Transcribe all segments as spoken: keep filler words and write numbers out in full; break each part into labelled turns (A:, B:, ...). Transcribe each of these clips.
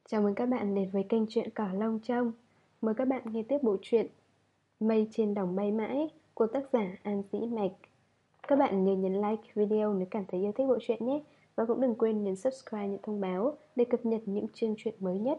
A: Chào mừng các bạn đến với kênh truyện Cỏ Lông Trông. Mời các bạn nghe tiếp bộ truyện Mây trên đồng mây mãi của tác giả An Dĩ Mạch. Các bạn nhớ nhấn like video nếu cảm thấy yêu thích bộ truyện nhé. Và cũng đừng quên nhấn subscribe nhận thông báo để cập nhật những chương truyện mới nhất.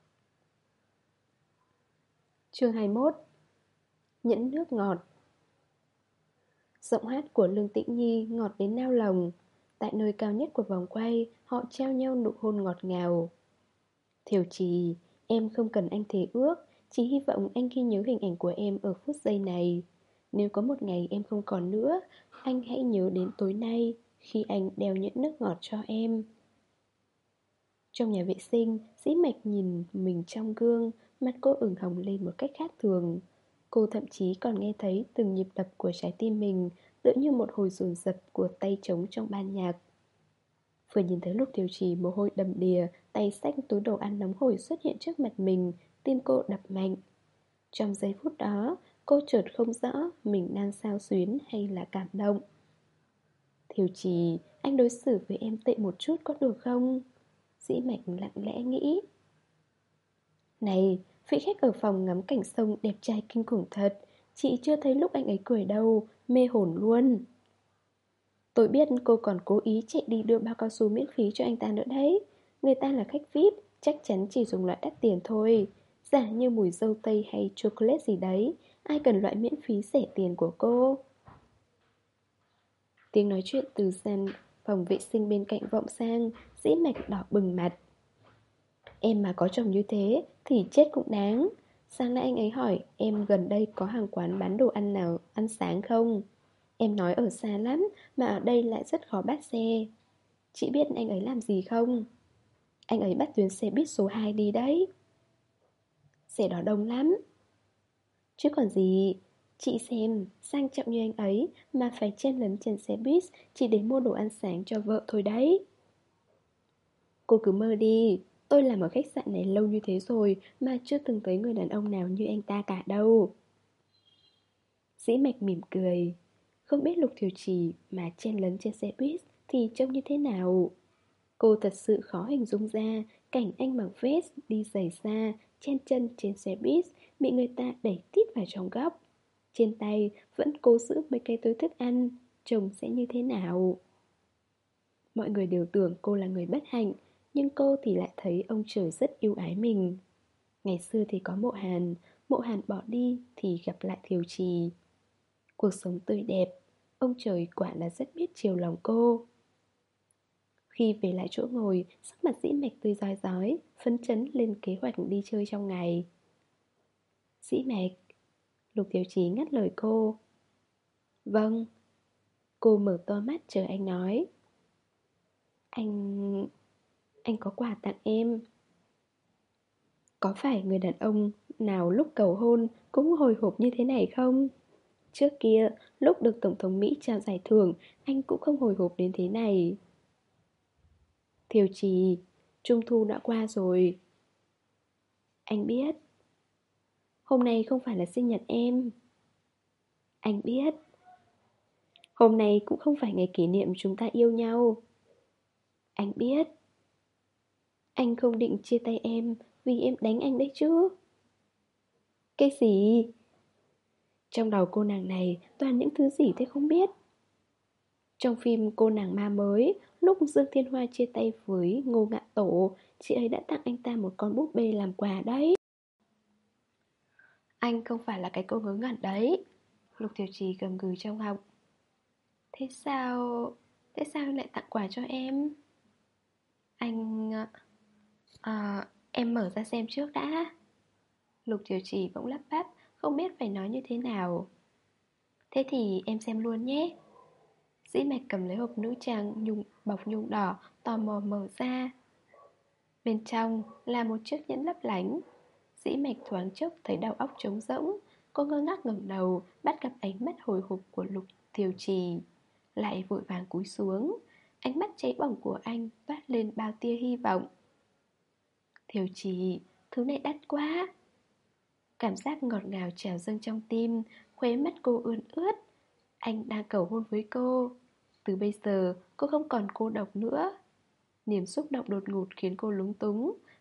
A: Chương hai mươi mốt. Nhẫn nước ngọt. Giọng hát của Lương Tĩnh Nhi ngọt đến nao lòng. Tại nơi cao nhất của vòng quay, họ trao nhau nụ hôn ngọt ngào. Thiều Trì, em không cần anh thề ước, chỉ hy vọng anh ghi nhớ hình ảnh của em ở phút giây này. Nếu có một ngày em không còn nữa, anh hãy nhớ đến tối nay, khi anh đeo nhẫn nước ngọt cho em. Trong nhà vệ sinh, Dĩ Mạch nhìn mình trong gương, mặt cô ửng hồng lên một cách khác thường. Cô thậm chí còn nghe thấy từng nhịp đập của trái tim mình, tựa như một hồi dồn dập của tay trống trong ban nhạc. Vừa nhìn thấy Lục Thiều Trì mồ hôi đầm đìa, tay xách túi đồ ăn nóng hổi xuất hiện trước mặt mình, tim cô đập mạnh. Trong giây phút đó, cô chợt không rõ mình đang xao xuyến hay là cảm động. Thiều Trì, anh đối xử với em tệ một chút có được không? Dĩ Mạch lặng lẽ nghĩ. Này, vị khách ở phòng ngắm cảnh sông đẹp trai kinh khủng thật. Chị chưa thấy lúc anh ấy cười đâu, mê hồn luôn. Tôi biết cô còn cố ý chạy đi đưa bao cao su miễn phí cho anh ta nữa đấy. Người ta là khách vi ai pi, chắc chắn chỉ dùng loại đắt tiền thôi. Giả như mùi dâu tây hay chocolate gì đấy, ai cần loại miễn phí rẻ tiền của cô. Tiếng nói chuyện từ sàn phòng vệ sinh bên cạnh vọng sang, Dĩ Mạch đỏ bừng mặt. Em mà có chồng như thế thì chết cũng đáng. Sáng nay anh ấy hỏi em gần đây có hàng quán bán đồ ăn nào ăn sáng không? Em nói ở xa lắm, mà ở đây lại rất khó bắt xe. Chị biết anh ấy làm gì không? Anh ấy bắt tuyến xe buýt số hai đi đấy. Xe đó đông lắm. Chứ còn gì. Chị xem, sang trọng như anh ấy mà phải chen lấn trên xe buýt chỉ để mua đồ ăn sáng cho vợ thôi đấy. Cô cứ mơ đi. Tôi làm ở khách sạn này lâu như thế rồi mà chưa từng thấy người đàn ông nào như anh ta cả đâu. Dĩ Mạch mỉm cười. Không biết Lục Thiều Trì mà chen lấn trên xe buýt thì trông như thế nào. Cô thật sự khó hình dung ra cảnh anh mặc vest, đi giày xa, chen chân trên xe buýt, bị người ta đẩy tít vào trong góc. Trên tay vẫn cố giữ mấy cái túi thức ăn, trông sẽ như thế nào. Mọi người đều tưởng cô là người bất hạnh, nhưng cô thì lại thấy ông trời rất yêu ái mình. Ngày xưa thì có Mộ Hàn, Mộ Hàn bỏ đi thì gặp lại Thiều Trì. Cuộc sống tươi đẹp, ông trời quả là rất biết chiều lòng cô. Khi về lại chỗ ngồi, sắc mặt Dĩ Mạch tươi rói rói, phấn chấn lên kế hoạch đi chơi trong ngày. Dĩ Mạch, Lục Tiểu Chí ngắt lời cô. Vâng. Cô mở to mắt chờ anh nói. Anh... anh có quà tặng em. Có phải người đàn ông nào lúc cầu hôn cũng hồi hộp như thế này không? Trước kia, lúc được Tổng thống Mỹ trao giải thưởng, anh cũng không hồi hộp đến thế này. Thiều Trì, Trung thu đã qua rồi. Anh biết. Hôm nay không phải là sinh nhật em. Anh biết. Hôm nay cũng không phải ngày kỷ niệm chúng ta yêu nhau. Anh biết. Anh không định chia tay em vì em đánh anh đấy chứ. Cái gì? Trong đầu cô nàng này toàn những thứ gì thế không biết. Trong phim Cô nàng ma mới, lúc Dương Thiên Hoa chia tay với Ngô Ngạn Tổ, chị ấy đã tặng anh ta một con búp bê làm quà đấy. Anh không phải là cái cô ngớ ngẩn đấy. Lục Tiểu Trì gầm gừ trong họng. Thế sao... Thế sao anh lại tặng quà cho em? Anh... À, em mở ra xem trước đã. Lục Tiểu Trì bỗng lắp bắp, không biết phải nói như thế nào. Thế thì em xem luôn nhé. Dĩ Mạch cầm lấy hộp nữ trang nhung, bọc nhung đỏ, tò mò mở ra. Bên trong là một chiếc nhẫn lấp lánh. Dĩ Mạch thoáng chốc thấy đầu óc trống rỗng. Cô ngơ ngác ngẩng đầu, bắt gặp ánh mắt hồi hộp của Lục Thiều Trì. Lại vội vàng cúi xuống. Ánh mắt cháy bỏng của anh toát lên bao tia hy vọng. Thiều Trì, thứ này đắt quá. Cảm giác ngọt ngào trào dâng trong tim, khóe mắt cô ươn ướt. Anh đang cầu hôn với cô. Từ bây giờ cô không còn cô độc nữa. Niềm xúc động đột ngột khiến cô lúng túng.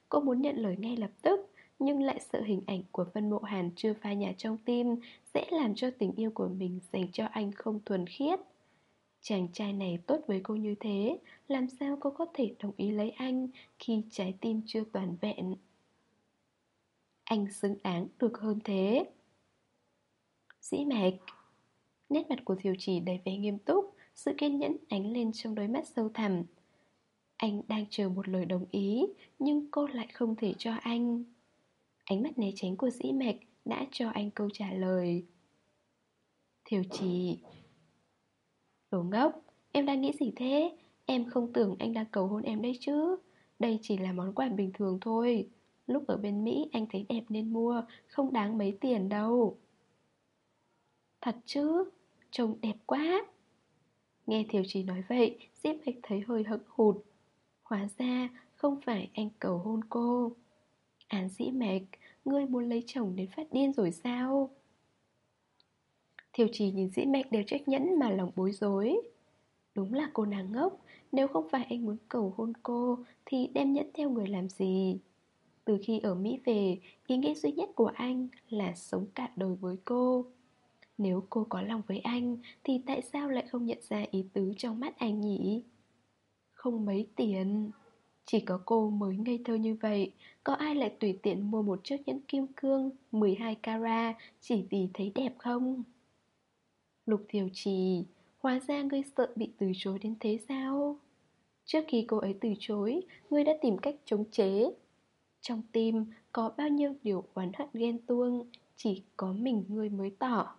A: Cô muốn nhận lời ngay lập tức, nhưng lại sợ hình ảnh của Vân Mộ Hàn chưa phai nhạt trong tim sẽ làm cho tình yêu của mình dành cho anh không thuần khiết. Chàng trai này tốt với cô như thế, làm sao cô có thể đồng ý lấy anh khi trái tim chưa toàn vẹn? Anh xứng đáng được hơn thế. Dĩ Mạch. Nét mặt của Thiều Chỉ đầy vẻ nghiêm túc, sự kiên nhẫn ánh lên trong đôi mắt sâu thẳm. Anh đang chờ một lời đồng ý, nhưng cô lại không thể cho anh. Ánh mắt né tránh của Dĩ Mạch đã cho anh câu trả lời. Thiều Chỉ. Đồ ngốc, em đang nghĩ gì thế? Em không tưởng anh đang cầu hôn em đấy chứ. Đây chỉ là món quà bình thường thôi. Lúc ở bên Mỹ anh thấy đẹp nên mua, không đáng mấy tiền đâu. Thật chứ? Trông đẹp quá. Nghe Thiều Chỉ nói vậy, Diệp Bạch thấy hơi hững hụt. Hóa ra không phải anh cầu hôn cô. Án Dĩ Mạch, ngươi muốn lấy chồng đến phát điên rồi sao? Thiều Chỉ nhìn Dĩ Mạch đều trách nhẫn mà lòng bối rối. Đúng là cô nàng ngốc. Nếu không phải anh muốn cầu hôn cô thì đem nhẫn theo người làm gì? Từ khi ở Mỹ về, ý nghĩ duy nhất của anh là sống cả đời với cô. Nếu cô có lòng với anh thì tại sao lại không nhận ra ý tứ trong mắt anh nhỉ? Không mấy tiền. Chỉ có cô mới ngây thơ như vậy. Có ai lại tùy tiện mua một chiếc nhẫn kim cương mười hai carat chỉ vì thấy đẹp không? Lục Thiều Trì, hóa ra ngươi sợ bị từ chối đến thế sao? Trước khi cô ấy từ chối, ngươi đã tìm cách chống chế. Trong tim có bao nhiêu điều oán hận ghen tuông, chỉ có mình ngươi mới tỏ.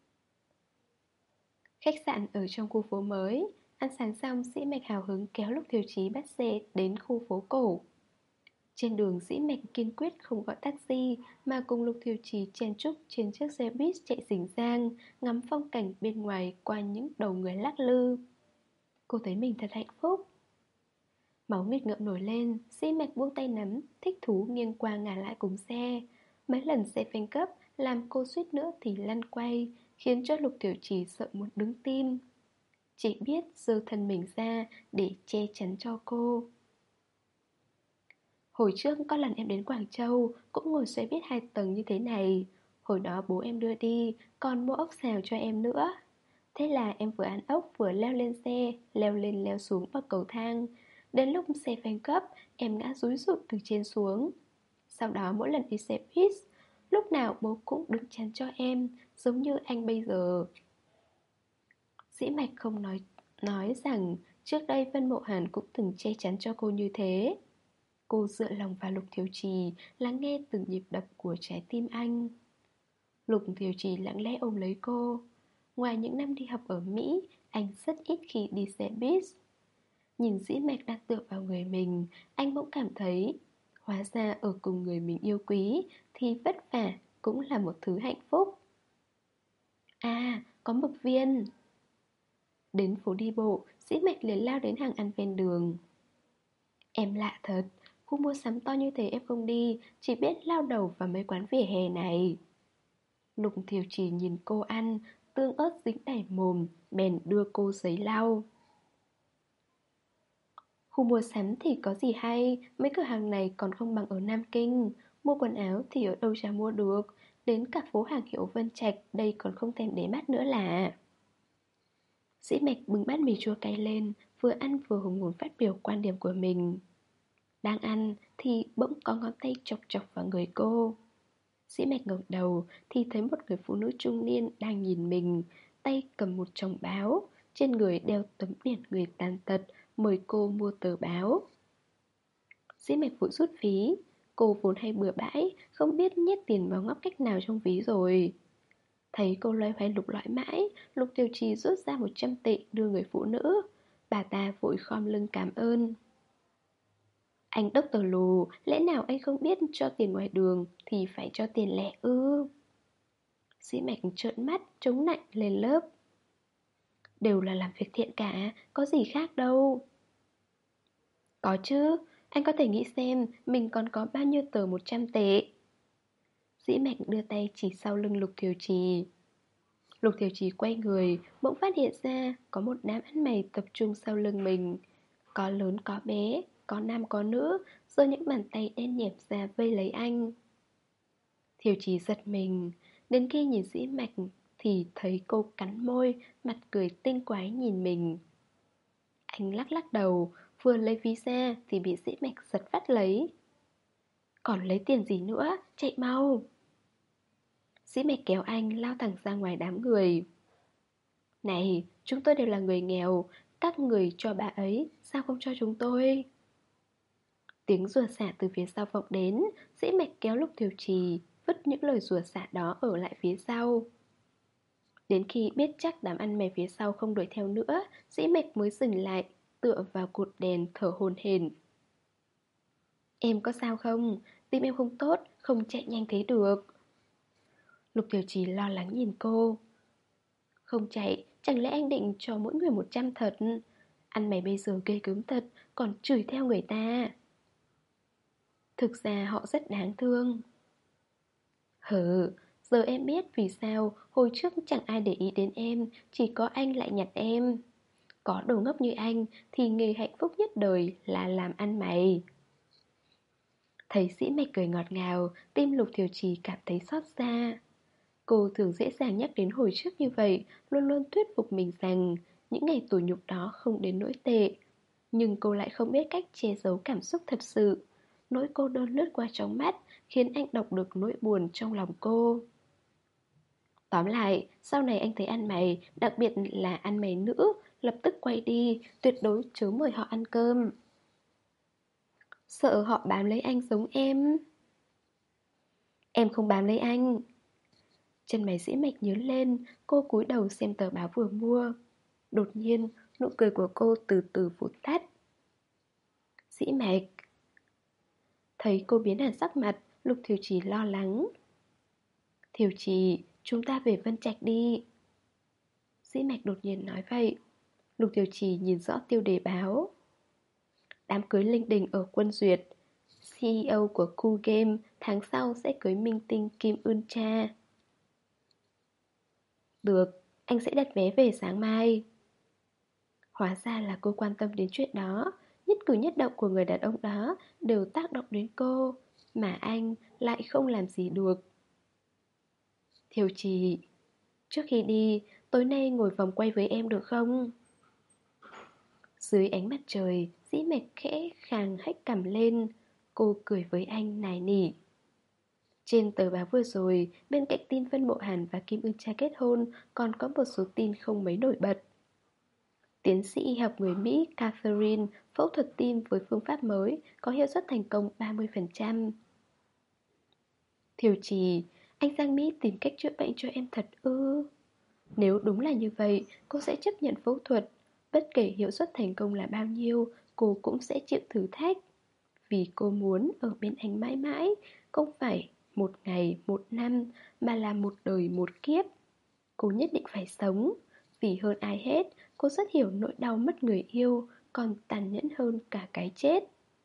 A: Khách sạn ở trong khu phố mới. Ăn sáng xong, Dĩ Mạch hào hứng kéo Lục Thiều Chí bắt xe đến khu phố cổ. Trên đường, Dĩ Mạch kiên quyết không gọi taxi mà cùng Lục Thiều Chí chen chúc trên chiếc xe buýt chạy rình rang, ngắm phong cảnh bên ngoài qua những đầu người lắc lư. Cô thấy mình thật hạnh phúc. Máu nghịch ngợm nổi lên, Dĩ Mạch buông tay nắm, thích thú nghiêng qua ngả lại cùng xe. Mấy lần xe phanh gấp làm cô suýt nữa thì lăn quay, khiến cho Lục Thiều Chí sợ muốn đứng tim. Chỉ biết giơ thân mình ra để che chắn cho cô. Hồi trước có lần em đến Quảng Châu cũng ngồi xe buýt hai tầng như thế này. Hồi đó bố em đưa đi, còn mua ốc xào cho em nữa. Thế là em vừa ăn ốc vừa leo lên xe, leo lên leo xuống vào cầu thang. Đến lúc xe phanh gấp, em ngã rúi rụt từ trên xuống. Sau đó mỗi lần đi xe buýt, lúc nào bố cũng đứng chắn cho em, giống như anh bây giờ. Dĩ Mạch không nói nói rằng trước đây Vân Mộ Hàn cũng từng che chắn cho cô như thế. Cô dựa lòng vào Lục Thiều Trì, lắng nghe từng nhịp đập của trái tim anh. Lục Thiều Trì lặng lẽ ôm lấy cô. Ngoài những năm đi học ở Mỹ, anh rất ít khi đi xe buýt. Nhìn Dĩ Mạch đang tựa vào người mình, anh bỗng cảm thấy hóa ra ở cùng người mình yêu quý thì vất vả cũng là một thứ hạnh phúc. À, có mực viên. Đến phố đi bộ, Dĩ Mạch liền lao đến hàng ăn ven đường. Em lạ thật, khu mua sắm to như thế em không đi, chỉ biết lao đầu vào mấy quán vỉa hè này. Lục Thiều Chỉ nhìn cô ăn, tương ớt dính đầy mồm, bèn đưa cô giấy lau. Khu mua sắm thì có gì hay, mấy cửa hàng này còn không bằng ở Nam Kinh. Mua quần áo thì ở đâu chả mua được, đến cả phố hàng hiệu Vân Trạch đây còn không thèm để mắt nữa là. Dĩ Mạch bưng bát mì chua cay lên, vừa ăn vừa hùng hồn phát biểu quan điểm của mình. Đang ăn thì bỗng có ngón tay chọc chọc vào người cô. Dĩ Mạch ngẩng đầu thì thấy một người phụ nữ trung niên đang nhìn mình, tay cầm một chồng báo, trên người đeo tấm biển người tàn tật, mời cô mua tờ báo. Dĩ Mạch vội rút ví, cô vốn hay bừa bãi, không biết nhét tiền vào ngóc cách nào trong ví rồi. Thấy cô loay hoay lục lọi mãi, Lục Tiểu Trì rút ra một trăm tệ đưa người phụ nữ. Bà ta vội khom lưng cảm ơn. Anh Doctor Lù, lẽ nào anh không biết cho tiền ngoài đường thì phải cho tiền lẻ ư? Dĩ Mạch trợn mắt, chống nạnh lên lớp. Đều là làm việc thiện cả, có gì khác đâu. Có chứ, anh có thể nghĩ xem mình còn có bao nhiêu tờ một trăm tệ. Dĩ Mạch đưa tay chỉ sau lưng Lục Thiều Trì. Lục Thiều Trì quay người, bỗng phát hiện ra có một đám ăn mày tập trung sau lưng mình. Có lớn có bé, có nam có nữ, rồi những bàn tay đen nhẹp ra vây lấy anh. Thiều Chí giật mình, đến khi nhìn Dĩ Mạch thì thấy cô cắn môi, mặt cười tinh quái nhìn mình. Anh lắc lắc đầu, vừa lấy ví ra thì bị Dĩ Mạch giật phát lấy. Còn lấy tiền gì nữa, chạy mau. Dĩ Mạch kéo anh lao thẳng ra ngoài đám người. Này, chúng tôi đều là người nghèo, các người cho bà ấy, sao không cho chúng tôi? Tiếng rủa xả từ phía sau vọng đến, Dĩ Mạch kéo Lục Thiều Trì, vứt những lời rủa xả đó ở lại phía sau. Đến khi biết chắc đám ăn mày phía sau không đuổi theo nữa, Dĩ Mạch mới dừng lại, tựa vào cột đèn thở hổn hển. Em có sao không? Tim em không tốt, không chạy nhanh thế được. Lục Thiều Trì lo lắng nhìn cô. Không chạy, chẳng lẽ anh định cho mỗi người một trăm thật? Ăn mày bây giờ ghê gớm thật, còn chửi theo người ta. Thực ra họ rất đáng thương. Hừ, giờ em biết vì sao hồi trước chẳng ai để ý đến em, chỉ có anh lại nhặt em. Có đồ ngốc như anh thì nghề hạnh phúc nhất đời là làm ăn mày. Thấy Dĩ Mạch cười ngọt ngào, tim Lục Thiều Trì cảm thấy xót xa. Cô thường dễ dàng nhắc đến hồi trước như vậy, luôn luôn thuyết phục mình rằng những ngày tủi nhục đó không đến nỗi tệ. Nhưng cô lại không biết cách che giấu cảm xúc thật sự. Nỗi cô đơn lướt qua trong mắt, khiến anh đọc được nỗi buồn trong lòng cô. Tóm lại, sau này anh thấy ăn mày, đặc biệt là ăn mày nữ, lập tức quay đi, tuyệt đối chớ mời họ ăn cơm. Sợ họ bám lấy anh giống em. Em không bám lấy anh. Chân mày Dĩ Mạch nhướng lên, cô cúi đầu xem tờ báo vừa mua. Đột nhiên, nụ cười của cô từ từ vụt tắt. Dĩ Mạch. Thấy cô biến hẳn sắc mặt, Lục Thiều Trì lo lắng. Thiều Trì, chúng ta về Vân Trạch đi. Dĩ Mạch đột nhiên nói vậy. Lục Thiều Trì nhìn rõ tiêu đề báo. Đám cưới linh đình ở Quân Duyệt. xê e ô của Cool Game tháng sau sẽ cưới minh tinh Kim Eun Cha. Được, anh sẽ đặt vé về sáng mai. Hóa ra là cô quan tâm đến chuyện đó. Nhất cử nhất động của người đàn ông đó đều tác động đến cô, mà anh lại không làm gì được. Thiều Trì, trước khi đi, tối nay ngồi vòng quay với em được không? Dưới ánh mặt trời, Dĩ Mạch khẽ khàng hách cằm lên. Cô cười với anh nài nỉ. Trên tờ báo vừa rồi, bên cạnh tin Vân Mộ Hàn và Kim Eun Cha kết hôn, còn có một số tin không mấy nổi bật. Tiến sĩ y học người Mỹ Catherine phẫu thuật tim với phương pháp mới, có hiệu suất thành công ba mươi phần trăm. Thiều Trì, anh sang Mỹ tìm cách chữa bệnh cho em thật ư? Nếu đúng là như vậy, cô sẽ chấp nhận phẫu thuật. Bất kể hiệu suất thành công là bao nhiêu, cô cũng sẽ chịu thử thách. Vì cô muốn ở bên anh mãi mãi, không phải một ngày, một năm, mà là một đời, một kiếp. Cô nhất định phải sống. Vì hơn ai hết, cô rất hiểu nỗi đau mất người yêu, còn tàn nhẫn hơn cả cái chết.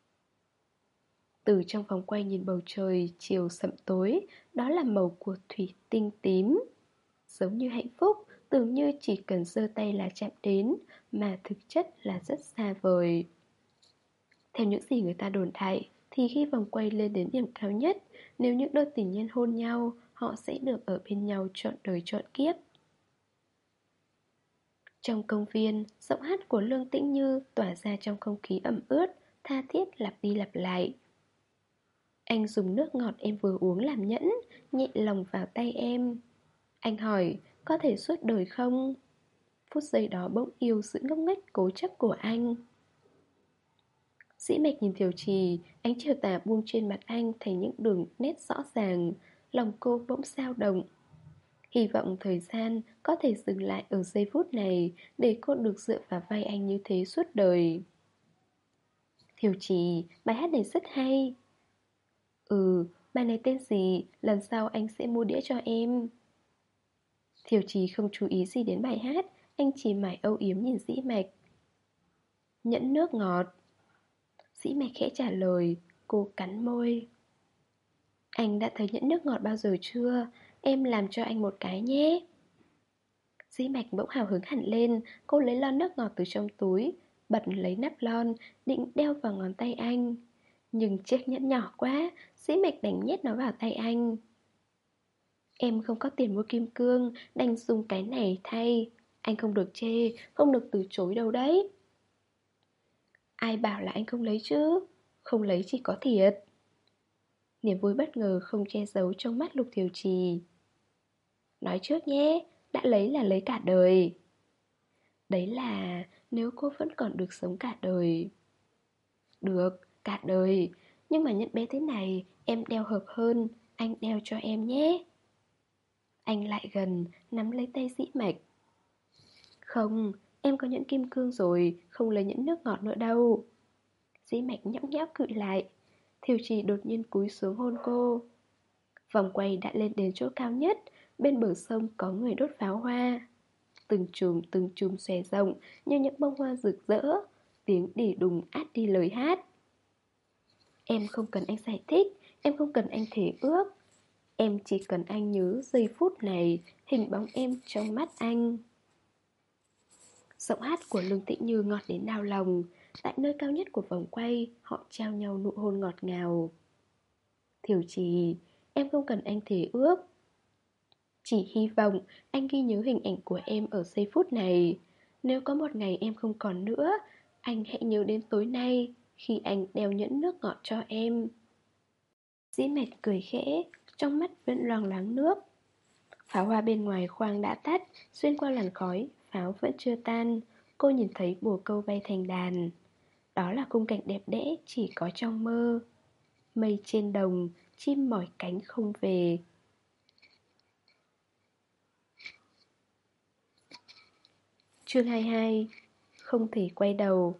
A: Từ trong vòng quay nhìn bầu trời, chiều sậm tối, đó là màu của thủy tinh tím. Giống như hạnh phúc, tưởng như chỉ cần giơ tay là chạm đến, mà thực chất là rất xa vời. Theo những gì người ta đồn đại, thì khi vòng quay lên đến điểm cao nhất, nếu những đôi tình nhân hôn nhau, họ sẽ được ở bên nhau trọn đời trọn kiếp. Trong công viên, giọng hát của Lương Tĩnh Như tỏa ra trong không khí ẩm ướt, tha thiết lặp đi lặp lại. Anh dùng nước ngọt em vừa uống làm nhẫn, nhẹ lòng vào tay em. Anh hỏi, có thể suốt đời không? Phút giây đó bỗng yêu sự ngốc nghếch cố chấp của anh. Dĩ Mạch nhìn Thiều Trì, ánh chiều tà buông trên mặt anh thành những đường nét rõ ràng. Lòng cô bỗng dao động. Hy vọng thời gian có thể dừng lại ở giây phút này, để cô được dựa vào vai anh như thế suốt đời. Thiều Trì, bài hát này rất hay. Ừ, bài này tên gì? Lần sau anh sẽ mua đĩa cho em. Thiều Trì không chú ý gì đến bài hát, anh chỉ mải âu yếm nhìn Dĩ Mạch. Nhẫn nước ngọt. Dĩ Mạch khẽ trả lời. Cô cắn môi. Anh đã thấy nhẫn nước ngọt bao giờ chưa? Em làm cho anh một cái nhé. Dĩ Mạch bỗng hào hứng hẳn lên. Cô lấy lon nước ngọt từ trong túi, bật lấy nắp lon, định đeo vào ngón tay anh. Nhưng chiếc nhẫn nhỏ quá, Dĩ Mạch đành nhét nó vào tay anh. Em không có tiền mua kim cương, đành dùng cái này thay. Anh không được chê, không được từ chối đâu đấy. Ai bảo là anh không lấy chứ? Không lấy chỉ có thiệt. Niềm vui bất ngờ không che giấu trong mắt Lục Thiều Trì. Nói trước nhé, đã lấy là lấy cả đời. Đấy là nếu cô vẫn còn được sống cả đời. Được, cả đời. Nhưng mà nhẫn bé thế này, em đeo hợp hơn. Anh đeo cho em nhé. Anh lại gần, nắm lấy tay Dĩ Mạch. Không, em có nhẫn kim cương rồi, không lấy nhẫn nước ngọt nữa đâu. Dĩ Mạch nhõng nhẽo cự lại. Thiều Trì đột nhiên cúi xuống hôn cô. Vòng quay đã lên đến chỗ cao nhất. Bên bờ sông có người đốt pháo hoa. Từng chùm từng chùm xòe rộng như những bông hoa rực rỡ. Tiếng đỉ đùng át đi lời hát. Em không cần anh giải thích, em không cần anh thề ước. Em chỉ cần anh nhớ giây phút này, hình bóng em trong mắt anh. Giọng hát của Lương Tĩnh Như ngọt đến đau lòng. Tại nơi cao nhất của vòng quay, họ trao nhau nụ hôn ngọt ngào. Thiều Trì, em không cần anh thề ước. Chỉ hy vọng anh ghi nhớ hình ảnh của em ở giây phút này. Nếu có một ngày em không còn nữa, anh hãy nhớ đến tối nay, khi anh đeo nhẫn nước ngọt cho em. Dĩ Mạch cười khẽ, trong mắt vẫn loang loáng nước. Pháo hoa bên ngoài khoang đã tắt, xuyên qua làn khói, pháo vẫn chưa tan. Cô nhìn thấy bồ câu bay thành đàn. Đó là khung cảnh đẹp đẽ chỉ có trong mơ. Mây trên đồng, chim mỏi cánh không về. Chương hai mươi hai. Không thể quay đầu.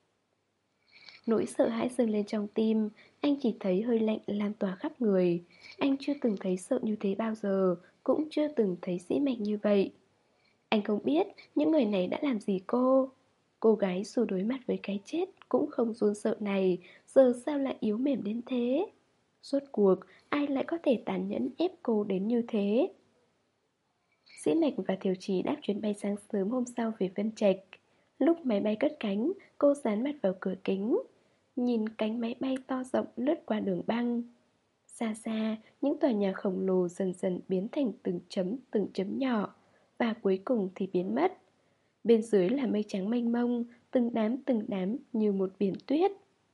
A: Nỗi sợ hãi dâng lên trong tim. Anh chỉ thấy hơi lạnh lan tỏa khắp người. Anh chưa từng thấy sợ như thế bao giờ, cũng chưa từng thấy Dĩ Mạch như vậy. Anh không biết những người này đã làm gì cô. Cô gái dù đối mặt với cái chết cũng không run sợ này, giờ sao lại yếu mềm đến thế? Rốt cuộc ai lại có thể tàn nhẫn ép cô đến như thế? Dĩ Mạch và Thiều Trì đáp chuyến bay sáng sớm hôm sau về Vân Trạch. Lúc máy bay cất cánh, cô dán mặt vào cửa kính, nhìn cánh máy bay to rộng lướt qua đường băng. Xa xa, những tòa nhà khổng lồ dần dần biến thành từng chấm từng chấm nhỏ, và cuối cùng thì biến mất. Bên dưới là mây trắng mênh mông, từng đám từng đám như một biển tuyết.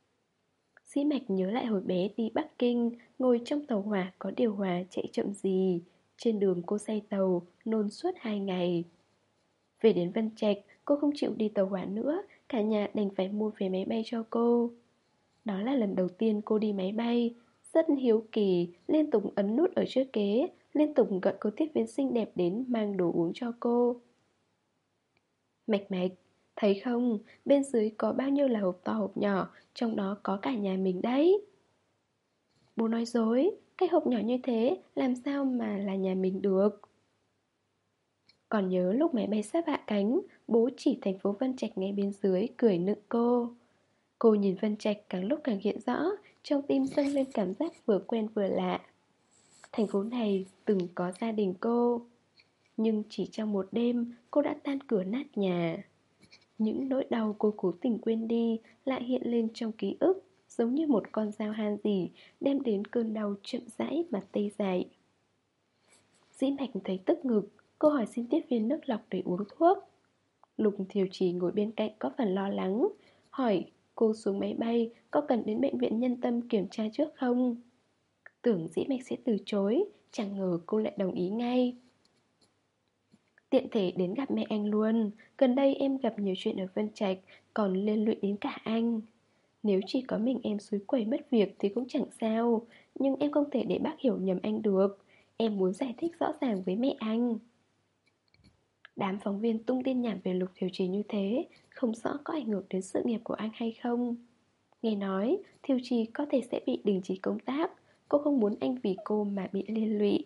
A: Dĩ Mạch nhớ lại hồi bé đi Bắc Kinh, ngồi trong tàu hỏa có điều hòa chạy chậm gì. Trên đường cô say tàu, nôn suốt hai ngày. Về đến Vân Trạch, cô không chịu đi tàu hỏa nữa, cả nhà đành phải mua vé máy bay cho cô. Đó là lần đầu tiên cô đi máy bay. Rất hiếu kỳ, liên tục ấn nút ở trước ghế, liên tục gọi cô tiếp viên xinh đẹp đến mang đồ uống cho cô. Mạch Mạch, thấy không, bên dưới có bao nhiêu là hộp to hộp nhỏ, trong đó có cả nhà mình đấy. Bố nói dối, cái hộp nhỏ như thế làm sao mà là nhà mình được. Còn nhớ lúc máy bay sắp hạ cánh, bố chỉ thành phố Vân Trạch ngay bên dưới, cười nựng cô. Cô nhìn Vân Trạch càng lúc càng hiện rõ, trong tim dâng lên cảm giác vừa quen vừa lạ. Thành phố này từng có gia đình cô, nhưng chỉ trong một đêm cô đã tan cửa nát nhà. Những nỗi đau cô cố tình quên đi lại hiện lên trong ký ức, giống như một con dao han dỉ đem đến cơn đau chậm rãi mà tê dại. Dĩ Mạch thấy tức ngực, cô hỏi xin tiếp viên nước lọc để uống thuốc. Lục Thiều Trì ngồi bên cạnh có phần lo lắng, hỏi cô xuống máy bay có cần đến bệnh viện Nhân Tâm kiểm tra trước không? Tưởng Dĩ Mạch sẽ từ chối, chẳng ngờ cô lại đồng ý ngay. Tiện thể đến gặp mẹ anh luôn. Gần đây em gặp nhiều chuyện ở Vân Trạch, còn liên lụy đến cả anh. Nếu chỉ có mình em xúi quẩy mất việc thì cũng chẳng sao, nhưng em không thể để bác hiểu nhầm anh được. Em muốn giải thích rõ ràng với mẹ anh. Đám phóng viên tung tin nhảm về Lục Thiều Trì như thế, không rõ có ảnh hưởng đến sự nghiệp của anh hay không. Nghe nói Thiều Trì có thể sẽ bị đình chỉ công tác. Cô không muốn anh vì cô mà bị liên lụy.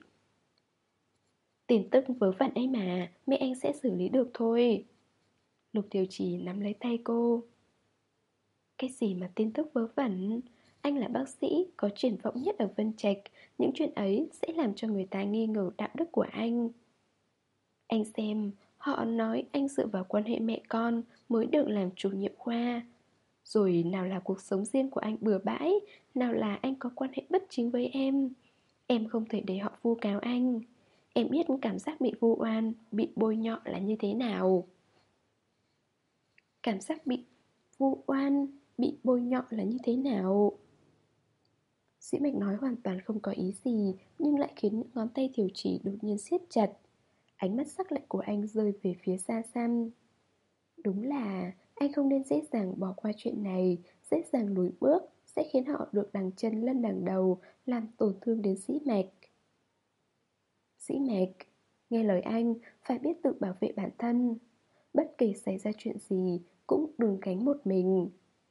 A: Tin tức vớ vẩn ấy mà, mẹ anh sẽ xử lý được thôi. Lục Thiều Trì nắm lấy tay cô. Cái gì mà tin tức vớ vẩn? Anh là bác sĩ, có triển vọng nhất ở Vân Trạch. Những chuyện ấy sẽ làm cho người ta nghi ngờ đạo đức của anh. Anh xem, Họ nói anh dựa vào quan hệ mẹ con mới được làm chủ nhiệm khoa. Rồi nào là cuộc sống riêng của anh bừa bãi, nào là anh có quan hệ bất chính với em. Em không thể để họ vu cáo anh. Em biết cảm giác bị vu oan, bị bôi nhọ là như thế nào. Cảm giác bị vu oan, bị bôi nhọ là như thế nào? Sĩ Mạch nói hoàn toàn không có ý gì, nhưng lại khiến những ngón tay Thiều Chỉ đột nhiên siết chặt. Ánh mắt sắc lạnh của anh rơi về phía xa xăm. Đúng là anh không nên dễ dàng bỏ qua chuyện này, dễ dàng lùi bước, sẽ khiến họ được đằng chân lân đằng đầu, làm tổn thương đến Sĩ Mạch. Sĩ Mạch, nghe lời anh, phải biết tự bảo vệ bản thân. Bất kể xảy ra chuyện gì, cũng đừng gánh một mình.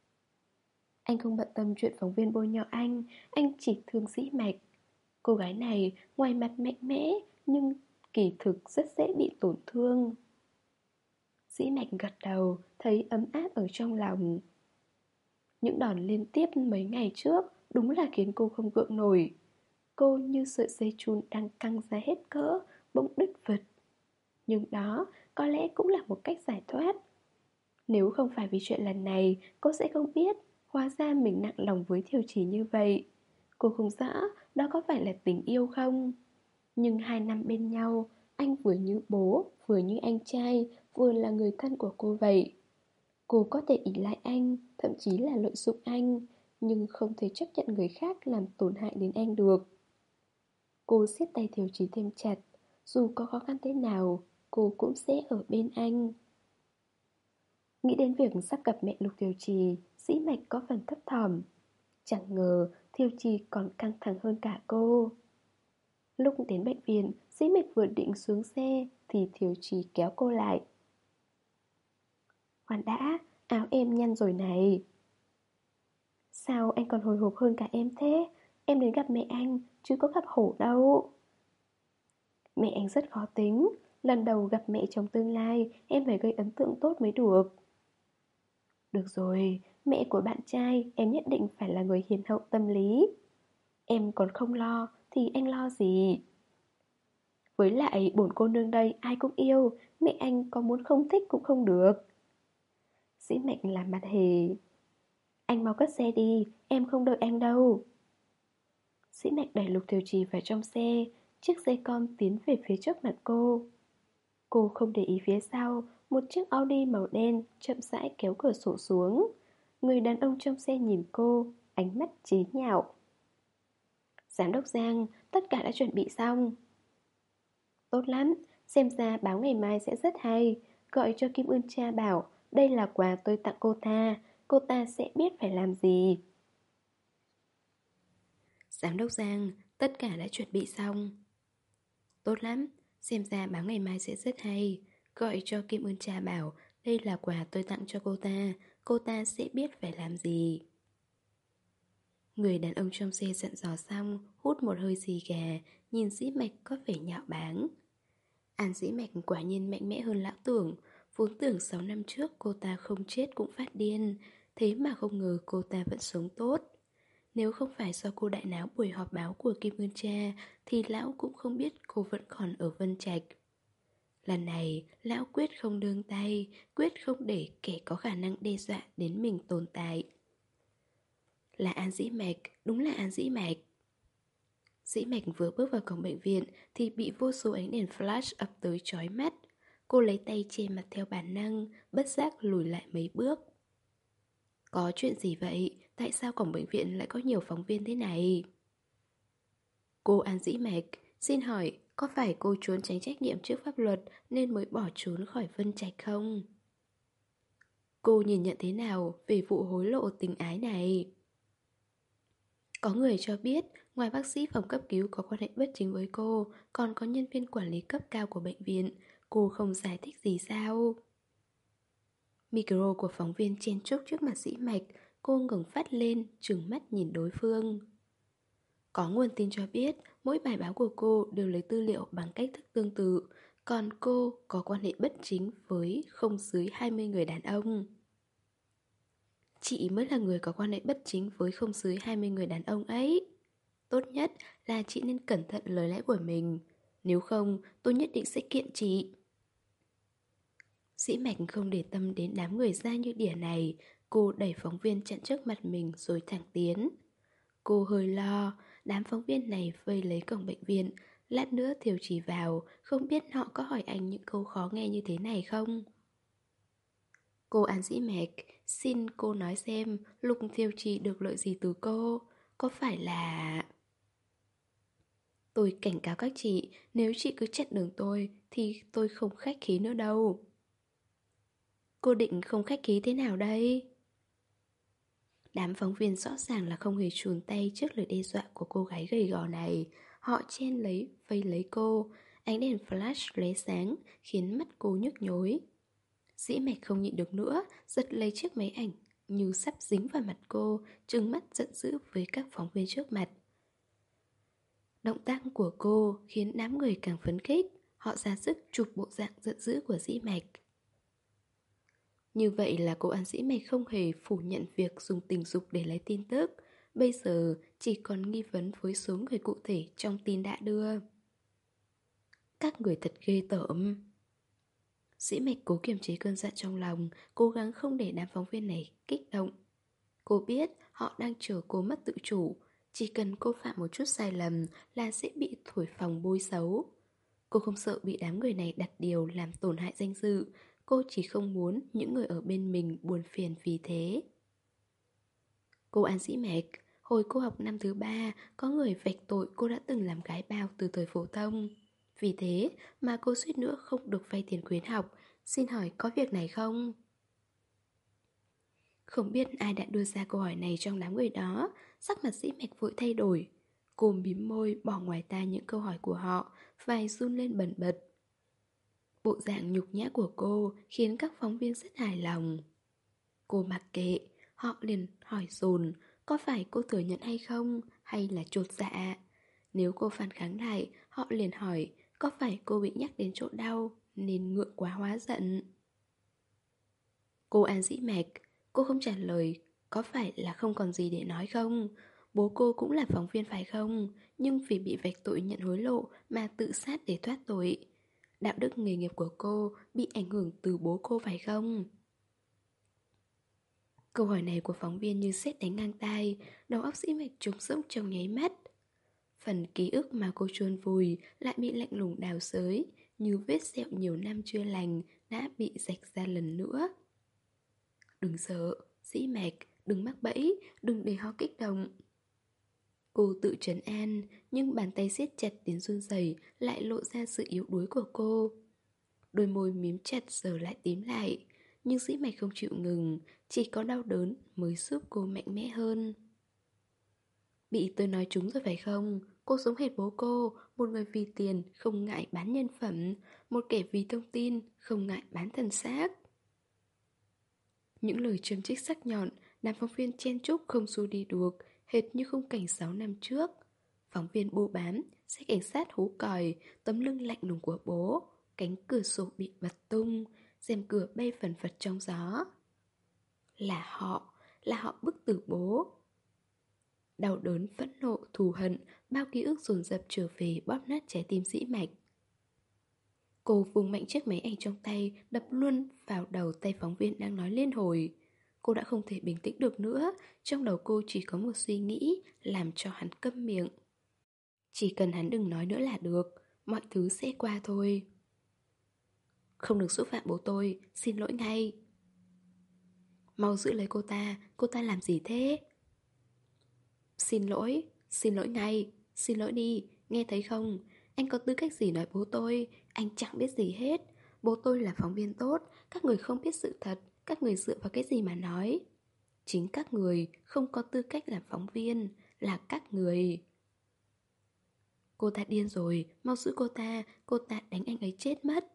A: Anh không bận tâm chuyện phóng viên bôi nhọ anh, anh chỉ thương Sĩ Mạch. Cô gái này ngoài mặt mạnh mẽ, nhưng kỳ thực rất dễ bị tổn thương. Sĩ Mạch gật đầu, thấy ấm áp ở trong lòng. Những đòn liên tiếp mấy ngày trước đúng là khiến cô không gượng nổi. Cô như sợi dây chun đang căng ra hết cỡ, bỗng đứt vật. Nhưng đó có lẽ cũng là một cách giải thoát. Nếu không phải vì chuyện lần này, cô sẽ không biết hóa ra mình nặng lòng với Thiều Chỉ như vậy. Cô không rõ đó có phải là tình yêu không. Nhưng hai năm bên nhau, anh vừa như bố, vừa như anh trai, vừa là người thân của cô vậy. Cô có thể ỷ lại anh, thậm chí là lợi dụng anh, nhưng không thể chấp nhận người khác làm tổn hại đến anh được. Cô siết tay Thiều Chí thêm chặt. Dù có khó khăn thế nào, cô cũng sẽ ở bên anh. Nghĩ đến việc sắp gặp mẹ Lục Thiều Trì, Sĩ Mạch có phần thấp thỏm. Chẳng ngờ Thiều Trì còn căng thẳng hơn cả cô. Lúc đến bệnh viện, Sĩ Mạch vừa định xuống xe thì Thiều Trì kéo cô lại. Khoan đã, áo em nhăn rồi này. Sao anh còn hồi hộp hơn cả em thế? Em đến gặp mẹ anh, chứ có gặp hổ đâu. Mẹ anh rất khó tính. Lần đầu gặp mẹ trong tương lai, em phải gây ấn tượng tốt mới được. Được rồi, mẹ của bạn trai, em nhất định phải là người hiền hậu tâm lý. Em còn không lo, thì anh lo gì? Với lại, bổn cô nương đây ai cũng yêu, mẹ anh có muốn không thích cũng không được. Sĩ Mạnh làm mặt hề. Anh mau cất xe đi, em không đợi anh đâu. Sĩ Mạnh đẩy Lục Thiều Trì vào trong xe. Chiếc xe con tiến về phía trước mặt cô. Cô không để ý phía sau, một chiếc Audi màu đen chậm rãi kéo cửa sổ xuống. Người đàn ông trong xe nhìn cô, ánh mắt chế nhạo. Giám đốc Giang, tất cả đã chuẩn bị xong. Tốt lắm, xem ra báo ngày mai sẽ rất hay. Gọi cho Kim Ưn Cha bảo đây là quà tôi tặng cô ta, cô ta sẽ biết phải làm gì. Giám đốc Giang, tất cả đã chuẩn bị xong. Tốt lắm, xem ra báo ngày mai sẽ rất hay. Gọi cho Kim Ưn Cha bảo đây là quà tôi tặng cho cô ta, cô ta sẽ biết phải làm gì. Người đàn ông trong xe dặn dò xong, hút một hơi xì gà, nhìn Dĩ Mạch có vẻ nhạo báng. An Dĩ Mạch quả nhiên mạnh mẽ hơn lão tưởng. Vốn tưởng sáu năm trước cô ta không chết cũng phát điên, thế mà không ngờ cô ta vẫn sống tốt. Nếu không phải do cô đại náo buổi họp báo của Kim Ưn Cha, thì lão cũng không biết cô vẫn còn ở Vân Trạch. Lần này, lão quyết không nương tay, quyết không để kẻ có khả năng đe dọa đến mình tồn tại. Là An Dĩ Mạch, đúng là An Dĩ Mạch. Dĩ Mạch vừa bước vào cổng bệnh viện thì bị vô số ánh đèn flash ập tới chói mắt. Cô lấy tay che mặt theo bản năng, bất giác lùi lại mấy bước. Có chuyện gì vậy? Tại sao cổng bệnh viện lại có nhiều phóng viên thế này? Cô An Dĩ Mạch, xin hỏi, có phải cô trốn tránh trách nhiệm trước pháp luật nên mới bỏ trốn khỏi Vân Trạch không? Cô nhìn nhận thế nào về vụ hối lộ tình ái này? Có người cho biết, ngoài bác sĩ phòng cấp cứu có quan hệ bất chính với cô, còn có nhân viên quản lý cấp cao của bệnh viện. Cô không giải thích gì sao? Micro của phóng viên chen chúc trước mặt Dĩ Mạch. Cô ngẩng phát lên, trừng mắt nhìn đối phương. Có nguồn tin cho biết, mỗi bài báo của cô đều lấy tư liệu bằng cách thức tương tự. Còn cô có quan hệ bất chính với không dưới hai mươi người đàn ông. Chị mới là người có quan hệ bất chính với không dưới hai mươi người đàn ông ấy. Tốt nhất là chị nên cẩn thận lời lẽ của mình. Nếu không, tôi nhất định sẽ kiện chị. Dĩ Mạch không để tâm đến đám người da như đỉa này. Cô đẩy phóng viên chặn trước mặt mình rồi thẳng tiến. Cô hơi lo, đám phóng viên này vây lấy cổng bệnh viện. Lát nữa Thiều Chỉ vào, không biết họ có hỏi anh những câu khó nghe như thế này không? Cô An Dĩ Mạch, xin cô nói xem Lục Thiều Chỉ được lợi gì từ cô? Có phải là... Tôi cảnh cáo các chị, nếu chị cứ chặn đường tôi thì tôi không khách khí nữa đâu. Cô định không khách khí thế nào đây? Đám phóng viên rõ ràng là không hề chùn tay trước lời đe dọa của cô gái gầy gò này. Họ chen lấy, vây lấy cô. Ánh đèn flash lóe sáng, khiến mắt cô nhức nhối. Dĩ Mạch không nhịn được nữa, giật lấy chiếc máy ảnh, như sắp dính vào mặt cô, trừng mắt giận dữ với các phóng viên trước mặt. Động tác của cô khiến đám người càng phấn khích. Họ ra sức chụp bộ dạng giận dữ của Dĩ Mạch. Như vậy là cô An Dĩ Mạch không hề phủ nhận việc dùng tình dục để lấy tin tức. Bây giờ chỉ còn nghi vấn với số người cụ thể trong tin đã đưa. Các người thật ghê tởm. Dĩ Mạch cố kiềm chế cơn giận trong lòng, cố gắng không để đám phóng viên này kích động. Cô biết họ đang chờ cô mất tự chủ. Chỉ cần cô phạm một chút sai lầm là sẽ bị thổi phồng bôi xấu. Cô không sợ bị đám người này đặt điều làm tổn hại danh dự. Cô chỉ không muốn những người ở bên mình buồn phiền vì thế. Cô An Dĩ Mạch, hồi cô học năm thứ ba, có người vạch tội cô đã từng làm gái bao từ thời phổ thông. Vì thế mà cô suýt nữa không được vay tiền khuyến học. Xin hỏi có việc này không? Không biết ai đã đưa ra câu hỏi này trong đám người đó. Sắc mặt Dĩ Mạch vội thay đổi. Cô mím môi bỏ ngoài tai những câu hỏi của họ, vai run lên bần bật. Bộ dạng nhục nhã của cô khiến các phóng viên rất hài lòng. Cô mặc kệ, họ liền hỏi dồn có phải cô thừa nhận hay không, hay là chột dạ. Nếu cô phản kháng lại, họ liền hỏi có phải cô bị nhắc đến chỗ đau nên ngượng quá hóa giận. Cô An Dĩ Mạch, cô không trả lời có phải là không còn gì để nói không? Bố cô cũng là phóng viên phải không? Nhưng vì bị vạch tội nhận hối lộ mà tự sát để thoát tội. Đạo đức nghề nghiệp của cô bị ảnh hưởng từ bố cô phải không? Câu hỏi này của phóng viên như sét đánh ngang tai, đầu óc Dĩ Mạch trống rỗng trong nháy mắt. Phần ký ức mà cô chôn vùi lại bị lạnh lùng đào xới, như vết sẹo nhiều năm chưa lành đã bị rạch ra lần nữa. Đừng sợ, Dĩ Mạch, đừng mắc bẫy, đừng để họ kích động. Cô tự trấn an, nhưng bàn tay siết chặt đến run rẩy lại lộ ra sự yếu đuối của cô. Đôi môi mím chặt giờ lại tím lại, nhưng Dĩ Mạch không chịu ngừng, chỉ có đau đớn mới giúp cô mạnh mẽ hơn. Bị tôi nói trúng rồi phải không? Cô giống hệt bố cô, một người vì tiền không ngại bán nhân phẩm, một kẻ vì thông tin không ngại bán thân xác. Những lời châm chích sắc nhọn, đám phóng viên chen chúc không xua đi được, hệt như khung cảnh sáu năm trước. Phóng viên bô bám, xe cảnh sát hú còi, tấm lưng lạnh lùng của bố, cánh cửa sổ bị bật tung, rèm cửa bay phần phật trong gió. Là họ, là họ bức tử bố. Đau đớn, phẫn nộ, thù hận, bao ký ức dồn dập trở về bóp nát trái tim Dĩ Mạch. Cô vùng mạnh chiếc máy ảnh trong tay, đập luôn vào đầu tay phóng viên đang nói liên hồi. Cô đã không thể bình tĩnh được nữa, trong đầu cô chỉ có một suy nghĩ làm cho hắn câm miệng. Chỉ cần hắn đừng nói nữa là được, mọi thứ sẽ qua thôi. Không được xúc phạm bố tôi, xin lỗi ngay. Mau giữ lấy cô ta, cô ta làm gì thế? Xin lỗi, xin lỗi ngay, xin lỗi đi, nghe thấy không? Anh có tư cách gì nói bố tôi, anh chẳng biết gì hết. Bố tôi là phóng viên tốt, các người không biết sự thật, các người dựa vào cái gì mà nói. Chính các người không có tư cách làm phóng viên, là các người. Cô ta điên rồi, mau giữ cô ta, cô ta đánh anh ấy chết mất.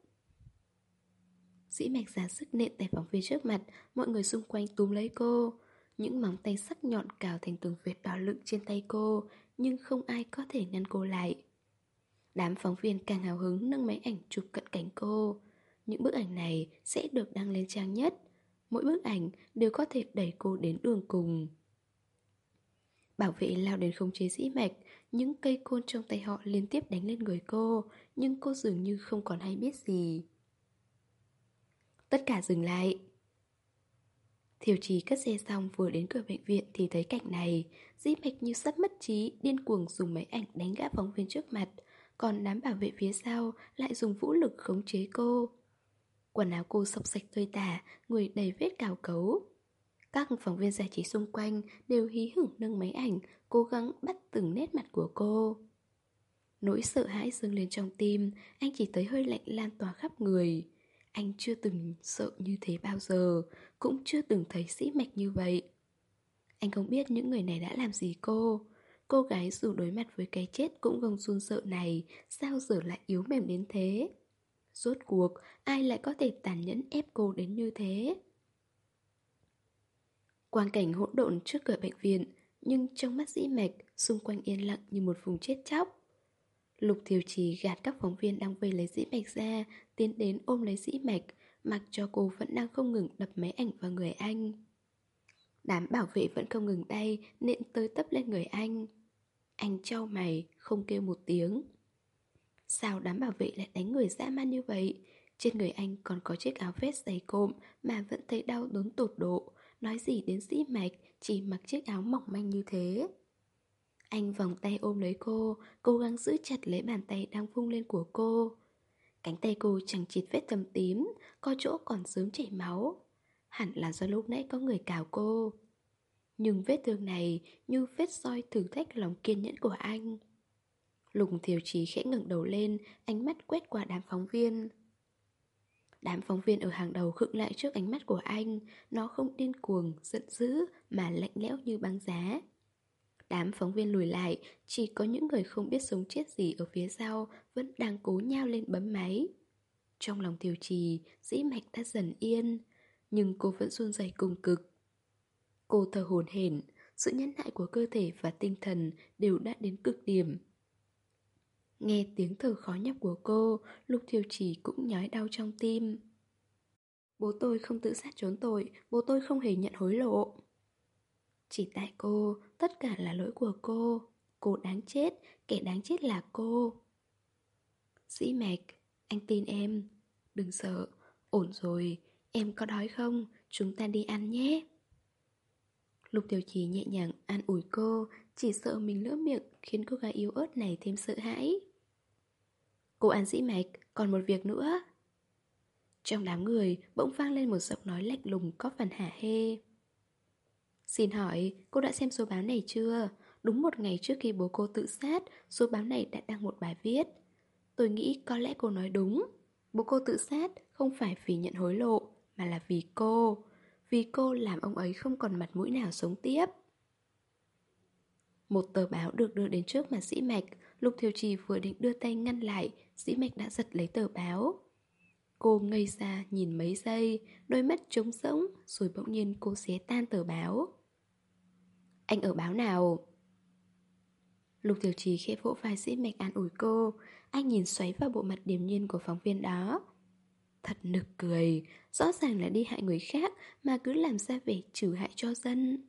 A: Dĩ Mạch ra sức nện tay phóng viên trước mặt, mọi người xung quanh túm lấy cô. Những móng tay sắc nhọn cào thành từng vệt đỏ lựng trên tay cô, nhưng không ai có thể ngăn cô lại. Đám phóng viên càng hào hứng nâng máy ảnh chụp cận cảnh cô. Những bức ảnh này sẽ được đăng lên trang nhất. Mỗi bức ảnh đều có thể đẩy cô đến đường cùng. Bảo vệ lao đến khống chế Dĩ Mạch, những cây côn trong tay họ liên tiếp đánh lên người cô, nhưng cô dường như không còn hay biết gì. Tất cả dừng lại. Thiều Trì cất xe xong vừa đến cửa bệnh viện thì thấy cảnh này. Dĩ Mạch như sắp mất trí, điên cuồng dùng máy ảnh đánh gã phóng viên trước mặt. Còn đám bảo vệ phía sau lại dùng vũ lực khống chế cô. Quần áo cô xộc xạch tơi tả, người đầy vết cào cấu. Các phóng viên giải trí xung quanh đều hí hửng nâng máy ảnh, cố gắng bắt từng nét mặt của cô. Nỗi sợ hãi dâng lên trong tim, anh chỉ thấy hơi lạnh lan tỏa khắp người. Anh chưa từng sợ như thế bao giờ, cũng chưa từng thấy Sĩ Mạch như vậy. Anh không biết những người này đã làm gì cô. Cô gái dù đối mặt với cái chết cũng gông run sợ này, sao giờ lại yếu mềm đến thế? Rốt cuộc, ai lại có thể tàn nhẫn ép cô đến như thế? Quang cảnh hỗn độn trước cửa bệnh viện, nhưng trong mắt Dĩ Mạch, xung quanh yên lặng như một vùng chết chóc. Lục Thiều Trì gạt các phóng viên đang vây lấy Dĩ Mạch ra, tiến đến ôm lấy Dĩ Mạch, mặc cho cô vẫn đang không ngừng đập máy ảnh vào người anh. Đám bảo vệ vẫn không ngừng tay, nện tới tấp lên người anh. Anh chau mày, không kêu một tiếng. Sao đám bảo vệ lại đánh người dã man như vậy? Trên người anh còn có chiếc áo vest dày cộm mà vẫn thấy đau đớn tột độ. Nói gì đến Dĩ Mạch, chỉ mặc chiếc áo mỏng manh như thế. Anh vòng tay ôm lấy cô, cố gắng giữ chặt lấy bàn tay đang vung lên của cô. Cánh tay cô chẳng chịt vết thâm tím, có chỗ còn sớm chảy máu. Hẳn là do lúc nãy có người cào cô. Nhưng vết thương này như vết roi thử thách lòng kiên nhẫn của anh. Lục Thiều Chí khẽ ngẩng đầu lên, ánh mắt quét qua đám phóng viên. Đám phóng viên ở hàng đầu khựng lại trước ánh mắt của anh. Nó không điên cuồng, giận dữ mà lạnh lẽo như băng giá. Đám phóng viên lùi lại, chỉ có những người không biết sống chết gì ở phía sau vẫn đang cố nhao lên bấm máy. Trong lòng Thiều Trì, Dĩ Mạch đã dần yên, nhưng cô vẫn run rẩy cùng cực. Cô thở hổn hển, sự nhẫn nại của cơ thể và tinh thần đều đã đến cực điểm. Nghe tiếng thở khó nhọc của cô, Lục Thiều Trì cũng nhói đau trong tim. Bố tôi không tự sát trốn tội, bố tôi không hề nhận hối lộ. Chỉ tại cô, tất cả là lỗi của cô. Cô đáng chết, kẻ đáng chết là cô. Dĩ Mạch, anh tin em. Đừng sợ, ổn rồi. Em có đói không? Chúng ta đi ăn nhé. Lục Tiểu Trì nhẹ nhàng an ủi cô, chỉ sợ mình lỡ miệng khiến cô gái yếu ớt này thêm sợ hãi. Cô ăn Dĩ Mạch, còn một việc nữa. Trong đám người bỗng vang lên một giọng nói lạnh lùng có phần hả hê. Xin hỏi, cô đã xem số báo này chưa? Đúng một ngày trước khi bố cô tự sát, số báo này đã đăng một bài viết. Tôi nghĩ có lẽ cô nói đúng. Bố cô tự sát không phải vì nhận hối lộ, mà là vì cô. Vì cô làm ông ấy không còn mặt mũi nào sống tiếp. Một tờ báo được đưa đến trước mặt Dĩ Mạch. Lục Thiều Trì vừa định đưa tay ngăn lại, Dĩ Mạch đã giật lấy tờ báo. Cô ngây ra nhìn mấy giây, đôi mắt trống rỗng, rồi bỗng nhiên cô xé tan tờ báo. Anh ở báo nào? Lục Tiểu Trì khẽ vỗ vai Dĩ Mạch an ủi cô. Anh nhìn xoáy vào bộ mặt điềm nhiên của phóng viên đó. Thật nực cười, rõ ràng là đi hại người khác mà cứ làm ra vẻ trừ hại cho dân.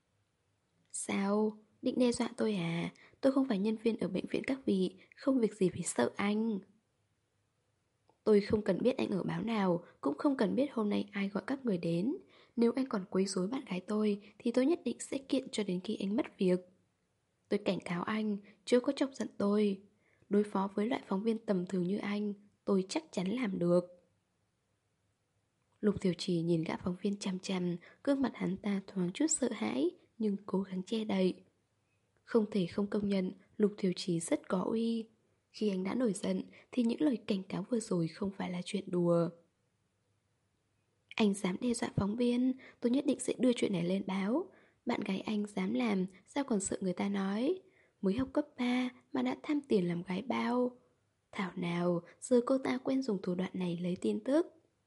A: Sao? Định đe dọa tôi à? Tôi không phải nhân viên ở bệnh viện các vị, không việc gì phải sợ anh. Tôi không cần biết anh ở báo nào, cũng không cần biết hôm nay ai gọi các người đến. Nếu anh còn quấy rối bạn gái tôi thì tôi nhất định sẽ kiện cho đến khi anh mất việc. Tôi cảnh cáo anh, chưa có chọc giận tôi. Đối phó với loại phóng viên tầm thường như anh, tôi chắc chắn làm được. Lục Thiều Trì nhìn gã phóng viên chằm chằm, gương mặt hắn ta thoáng chút sợ hãi, nhưng cố gắng che đậy. Không thể không công nhận, Lục Thiều Trì rất có uy. Khi anh đã nổi giận thì những lời cảnh cáo vừa rồi không phải là chuyện đùa. Anh dám đe dọa phóng viên, tôi nhất định sẽ đưa chuyện này lên báo. Bạn gái anh dám làm, sao còn sợ người ta nói. Mới học cấp ba mà đã tham tiền làm gái bao. Thảo nào, giờ cô ta quen dùng thủ đoạn này lấy tin tức.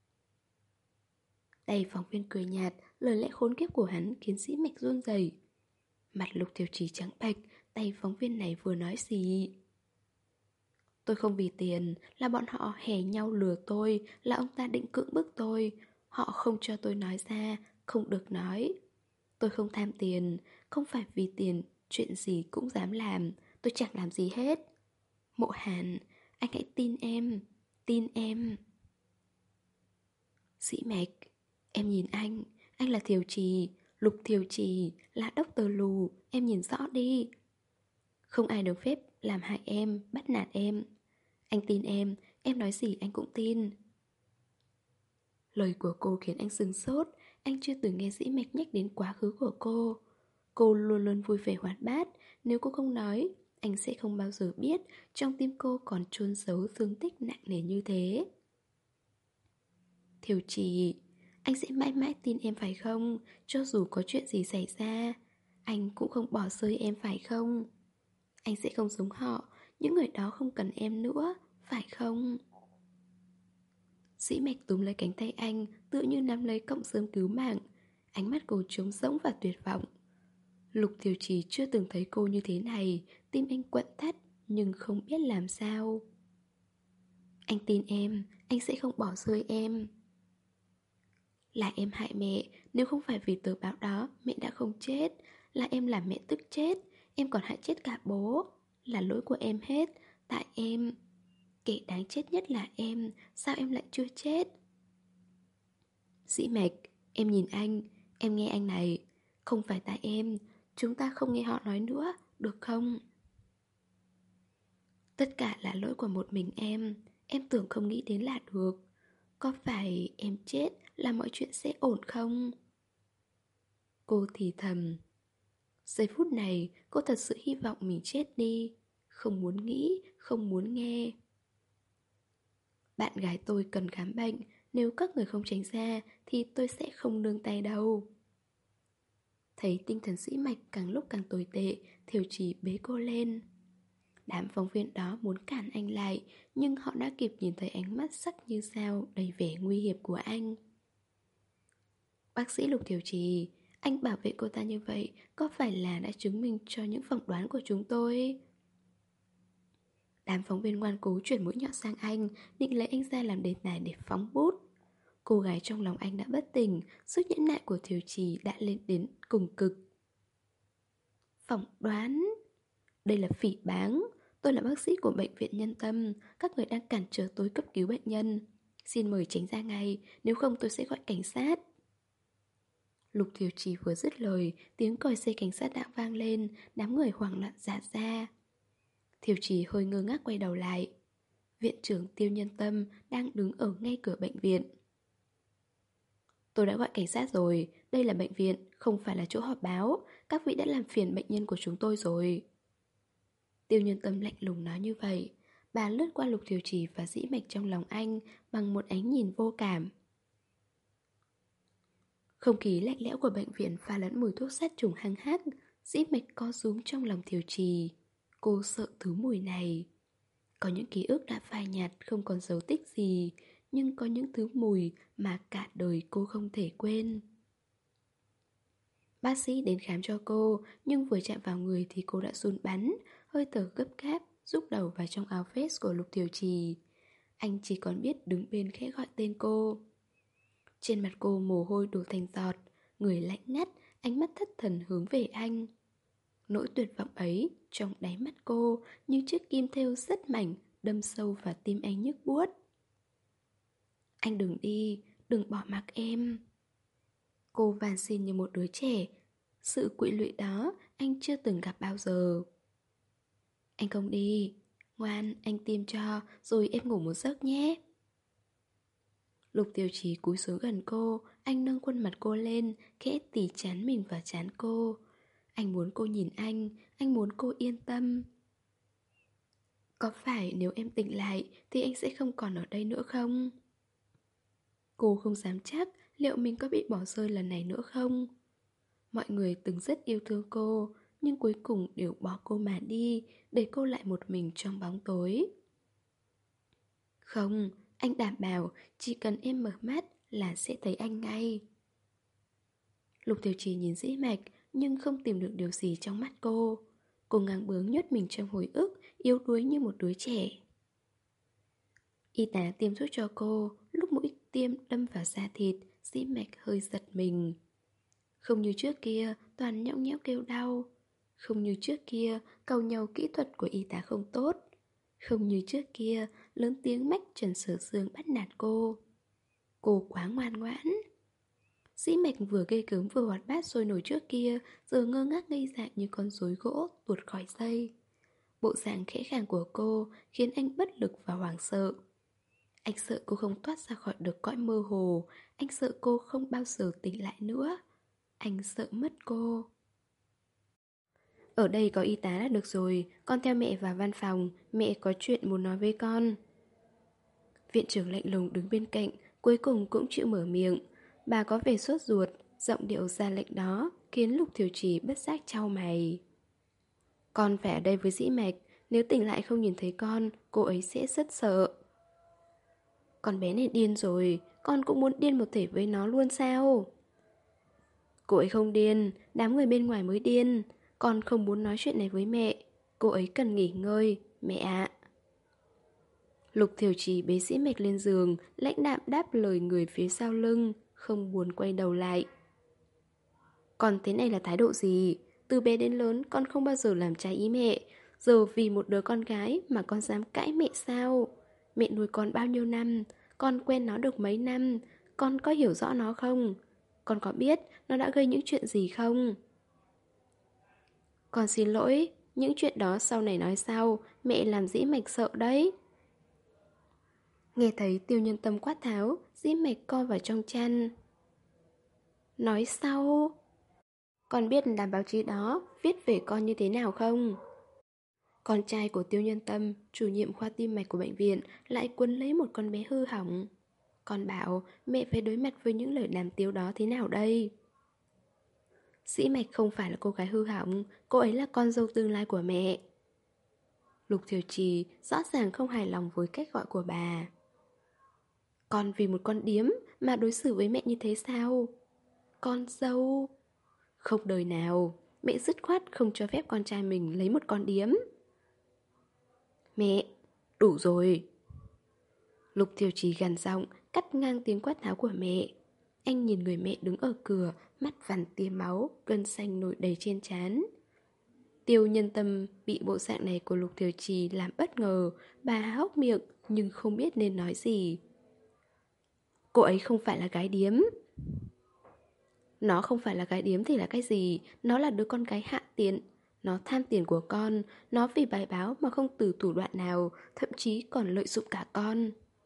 A: Tay phóng viên cười nhạt, lời lẽ khốn kiếp của hắn khiến Dĩ Mạch run rẩy. Mặt Lục Thiều Trì trắng bệch, tay phóng viên này vừa nói gì. Tôi không vì tiền, là bọn họ hẻ nhau lừa tôi, là ông ta định cưỡng bức tôi. Họ không cho tôi nói ra, không được nói. Tôi không tham tiền, không phải vì tiền, chuyện gì cũng dám làm, tôi chẳng làm gì hết. Mộ Hàn, anh hãy tin em, tin em. Dĩ Mạch, em nhìn anh, anh là Thiều Trì, Lục Thiều Trì, là Doctor Lù, em nhìn rõ đi. Không ai được phép làm hại em, bắt nạt em. Anh tin em, em nói gì anh cũng tin. Lời của cô khiến anh sửng sốt, anh chưa từng nghe Dĩ Mạch nhắc đến quá khứ của cô. Cô luôn luôn vui vẻ hoạt bát, nếu cô không nói, anh sẽ không bao giờ biết trong tim cô còn chôn giấu thương tích nặng nề như thế. Thiều Trì, anh sẽ mãi mãi tin em phải không? Cho dù có chuyện gì xảy ra, anh cũng không bỏ rơi em phải không? Anh sẽ không giống họ, những người đó không cần em nữa, phải không? Dĩ Mạch túm lấy cánh tay anh, tựa như nắm lấy cọng rơm cứu mạng. Ánh mắt cô trống rỗng và tuyệt vọng. Lục Thiều Trì chưa từng thấy cô như thế này, tim anh quặn thắt nhưng không biết làm sao. Anh tin em, anh sẽ không bỏ rơi em. Là em hại mẹ, nếu không phải vì tờ báo đó, mẹ đã không chết. Là em làm mẹ tức chết, em còn hại chết cả bố. Là lỗi của em hết, tại em. Kẻ đáng chết nhất là em, sao em lại chưa chết? Dĩ Mạch, em nhìn anh, em nghe anh này. Không phải tại em, chúng ta không nghe họ nói nữa, được không? Tất cả là lỗi của một mình em, em tưởng không nghĩ đến là được. Có phải em chết là mọi chuyện sẽ ổn không? Cô thì thầm. Giây phút này, cô thật sự hy vọng mình chết đi. Không muốn nghĩ, không muốn nghe. Bạn gái tôi cần khám bệnh, nếu các người không tránh ra thì tôi sẽ không nương tay đâu. Thấy tinh thần Dĩ Mạch càng lúc càng tồi tệ, Thiều Trì bế cô lên. Đám phóng viên đó muốn cản anh lại, nhưng họ đã kịp nhìn thấy ánh mắt sắc như dao đầy vẻ nguy hiểm của anh. Bác sĩ Lục Thiều Trì, anh bảo vệ cô ta như vậy có phải là đã chứng minh cho những phỏng đoán của chúng tôi? Đám phóng viên ngoan cố chuyển mũi nhọn sang anh, định lấy anh ra làm đề tài để phóng bút. Cô gái trong lòng anh đã bất tỉnh, sức nhẫn nại của Thiều Trì đã lên đến cùng cực. Phỏng đoán? Đây là phỉ báng. Tôi là bác sĩ của bệnh viện Nhân Tâm, các người đang cản trở tôi cấp cứu bệnh nhân. Xin mời tránh ra ngay, nếu không tôi sẽ gọi cảnh sát. Lục Thiều Trì vừa dứt lời, tiếng còi xe cảnh sát đã vang lên, đám người hoảng loạn rã ra. Thiều Trì hơi ngơ ngác quay đầu lại. Viện trưởng Tiêu Nhân Tâm đang đứng ở ngay cửa bệnh viện. Tôi đã gọi cảnh sát rồi, đây là bệnh viện, không phải là chỗ họp báo. Các vị đã làm phiền bệnh nhân của chúng tôi rồi. Tiêu Nhân Tâm lạnh lùng nói như vậy. Bà lướt qua Lục Thiều Trì và Dĩ Mạch trong lòng anh bằng một ánh nhìn vô cảm. Không khí lạnh lẽo của bệnh viện pha lẫn mùi thuốc sát trùng hăng hắc. Dĩ Mạch co rúm trong lòng Thiều Trì. Cô sợ thứ mùi này. Có những ký ức đã phai nhạt không còn dấu tích gì, nhưng có những thứ mùi mà cả đời cô không thể quên. Bác sĩ đến khám cho cô, nhưng vừa chạm vào người thì cô đã run bắn, hơi thở gấp gáp, rúc đầu vào trong áo vest của Lục Thiều Trì. Anh chỉ còn biết đứng bên khẽ gọi tên cô. Trên mặt cô mồ hôi đổ thành giọt, người lạnh ngắt, ánh mắt thất thần hướng về anh. Nỗi tuyệt vọng ấy trong đáy mắt cô như chiếc kim thêu rất mảnh đâm sâu vào tim anh nhức buốt. Anh đừng đi, đừng bỏ mặc em. Cô van xin như một đứa trẻ. Sự quỵ lụy đó anh chưa từng gặp bao giờ. Anh không đi. Ngoan, anh tiêm cho, rồi em ngủ một giấc nhé. Lục Tiêu Chí cúi xuống gần cô, anh nâng khuôn mặt cô lên, khẽ tỉ chán mình vào chán cô. Anh muốn cô nhìn anh, anh muốn cô yên tâm. Có phải nếu em tỉnh lại thì anh sẽ không còn ở đây nữa không? Cô không dám chắc liệu mình có bị bỏ rơi lần này nữa không. Mọi người từng rất yêu thương cô, nhưng cuối cùng đều bỏ cô mà đi, để cô lại một mình trong bóng tối. Không, anh đảm bảo chỉ cần em mở mắt là sẽ thấy anh ngay. Lục Tiểu Trì nhìn Dĩ Mạch nhưng không tìm được điều gì trong mắt cô. Cô ngang bướng nhốt mình trong hồi ức, yếu đuối như một đứa trẻ. Y tá tiêm thuốc cho cô, lúc mũi tiêm đâm vào da thịt, Dĩ Mạch hơi giật mình. Không như trước kia, toàn nhõng nhẽo kêu đau. Không như trước kia, cầu nhau kỹ thuật của y tá không tốt. Không như trước kia, lớn tiếng mách Trần Sở Dương bắt nạt cô. Cô quá ngoan ngoãn. Dĩ Mạch vừa ghê gớm vừa hoạt bát sôi nổi trước kia, giờ ngơ ngác ngây dại như con rối gỗ tuột khỏi dây. Bộ dạng khẽ khàng của cô khiến anh bất lực và hoảng sợ. Anh sợ cô không thoát ra khỏi được cõi mơ hồ. Anh sợ cô không bao giờ tỉnh lại nữa. Anh sợ mất cô. Ở đây có y tá là được rồi. Con theo mẹ vào văn phòng. Mẹ có chuyện muốn nói với con. Viện trưởng lạnh lùng đứng bên cạnh, cuối cùng cũng chịu mở miệng. Bà có vẻ sốt ruột. Giọng điệu ra lệnh đó khiến Lục Thiều Trì bất giác chau mày. Con phải ở đây với Dĩ Mạch. Nếu tỉnh lại không nhìn thấy con, cô ấy sẽ rất sợ. Con bé này điên rồi. Con cũng muốn điên một thể với nó luôn sao? Cô ấy không điên. Đám người bên ngoài mới điên. Con không muốn nói chuyện này với mẹ. Cô ấy cần nghỉ ngơi. Mẹ ạ. Lục Thiều Trì bế Dĩ Mạch lên giường, lãnh đạm đáp lời người phía sau lưng, không muốn quay đầu lại. Con thế này là thái độ gì? Từ bé đến lớn con không bao giờ làm trái ý mẹ. Giờ vì một đứa con gái mà con dám cãi mẹ sao? Mẹ nuôi con bao nhiêu năm? Con quen nó được mấy năm? Con có hiểu rõ nó không? Con có biết nó đã gây những chuyện gì không? Con xin lỗi, những chuyện đó sau này nói sau. Mẹ làm Dĩ Mạch sợ đấy. Nghe thấy Tiêu Nhân Tâm quát tháo, Dĩ Mạch co vào trong chăn. Nói sau. Con biết đám báo chí đó viết về con như thế nào không? Con trai của Tiêu Nhân Tâm, chủ nhiệm khoa tim mạch của bệnh viện, lại quấn lấy một con bé hư hỏng. Con bảo mẹ phải đối mặt với những lời đàm tiếu đó thế nào đây? Dĩ Mạch không phải là cô gái hư hỏng, cô ấy là con dâu tương lai của mẹ. Lục Thiều Trì rõ ràng không hài lòng với cách gọi của bà. Con vì một con điếm mà đối xử với mẹ như thế sao? Con dâu... Không đời nào, mẹ dứt khoát không cho phép con trai mình lấy một con điếm. Mẹ, đủ rồi. Lục Thiều Trì gằn giọng, cắt ngang tiếng quát tháo của mẹ. Anh nhìn người mẹ đứng ở cửa, mắt vằn tia máu, gân xanh nổi đầy trên trán. Tiêu Nhân Tâm bị bộ dạng này của Lục Thiều Trì làm bất ngờ, bà há hốc miệng nhưng không biết nên nói gì. Cô ấy không phải là gái điếm. Nó không phải là gái điếm thì là cái gì? Nó là đứa con gái hạ tiện. Nó tham tiền của con. Nó vì bài báo mà không từ thủ đoạn nào, thậm chí còn lợi dụng cả con.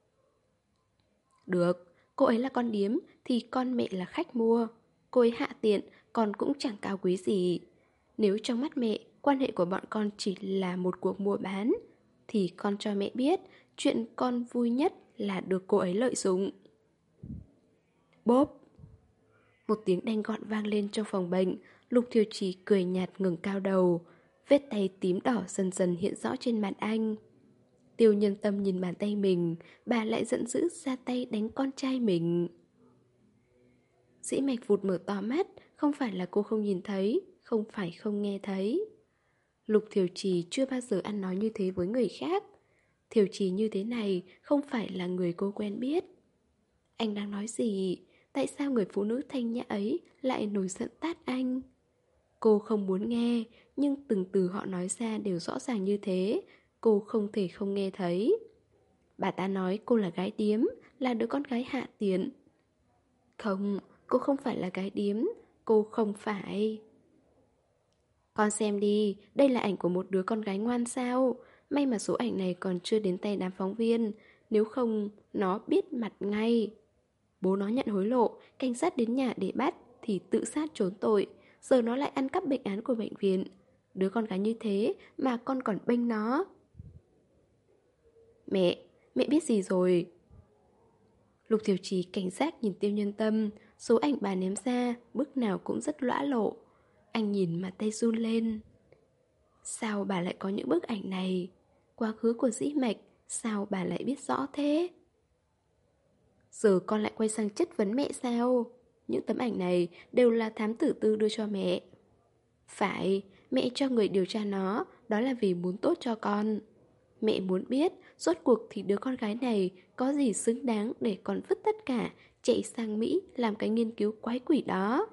A: Được, cô ấy là con điếm thì con mẹ là khách mua. Cô ấy hạ tiện, con cũng chẳng cao quý gì. Nếu trong mắt mẹ, quan hệ của bọn con chỉ là một cuộc mua bán, thì con cho mẹ biết, chuyện con vui nhất là được cô ấy lợi dụng. Bốp! Một tiếng đanh gọn vang lên trong phòng bệnh. Lục Thiều Trì cười nhạt ngẩng cao đầu. Vết tay tím đỏ dần dần hiện rõ trên mặt anh. Tiêu Nhân Tâm nhìn bàn tay mình, bà lại giận dữ ra tay đánh con trai mình. Dĩ Mạch vụt mở to mắt. Không phải là cô không nhìn thấy, không phải không nghe thấy. Lục Thiều Trì chưa bao giờ ăn nói như thế với người khác. Thiều Trì như thế này không phải là người cô quen biết. Anh đang nói gì? Tại sao người phụ nữ thanh nhã ấy lại nổi giận tát anh? Cô không muốn nghe, nhưng từng từ họ nói ra đều rõ ràng như thế. Cô không thể không nghe thấy. Bà ta nói cô là gái điếm, là đứa con gái hạ tiện. Không, cô không phải là gái điếm. Cô không phải. Con xem đi, đây là ảnh của một đứa con gái ngoan sao. May mà số ảnh này còn chưa đến tay đám phóng viên. Nếu không, nó biết mặt ngay. Bố nó nhận hối lộ, cảnh sát đến nhà để bắt thì tự sát trốn tội. Giờ nó lại ăn cắp bệnh án của bệnh viện. Đứa con gái như thế mà con còn bênh nó. Mẹ, mẹ biết gì rồi? Lục Thiều Trì cảnh giác nhìn Tiêu Nhân Tâm. Số ảnh bà ném ra, bức nào cũng rất lõa lộ. Anh nhìn mà tay run lên. Sao bà lại có những bức ảnh này? Quá khứ của Dĩ Mạch, sao bà lại biết rõ thế? Giờ con lại quay sang chất vấn mẹ sao? Những tấm ảnh này đều là thám tử tư đưa cho mẹ. Phải, mẹ cho người điều tra nó, đó là vì muốn tốt cho con. Mẹ muốn biết, rốt cuộc thì đứa con gái này có gì xứng đáng để con vứt tất cả, chạy sang Mỹ làm cái nghiên cứu quái quỷ đó.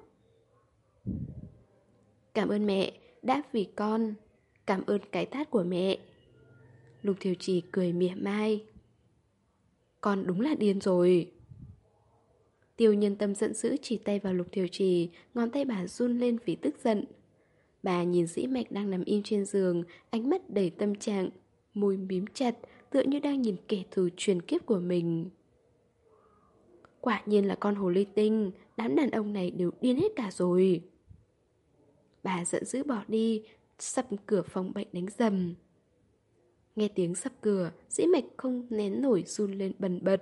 A: Cảm ơn mẹ, đã vì con. Cảm ơn cái tát của mẹ. Lục Thiều Trì cười mỉa mai. Con đúng là điên rồi. Tiêu Nhân Tâm giận dữ chỉ tay vào Lục Thiều Trì, ngón tay bà run lên vì tức giận. Bà nhìn Dĩ Mạch đang nằm im trên giường, ánh mắt đầy tâm trạng, môi mím chặt, tựa như đang nhìn kẻ thù truyền kiếp của mình. Quả nhiên là con hồ ly tinh, đám đàn ông này đều điên hết cả rồi. Bà giận dữ bỏ đi, sập cửa phòng bệnh đánh rầm. Nghe tiếng sập cửa, Dĩ Mạch không nén nổi run lên bần bật.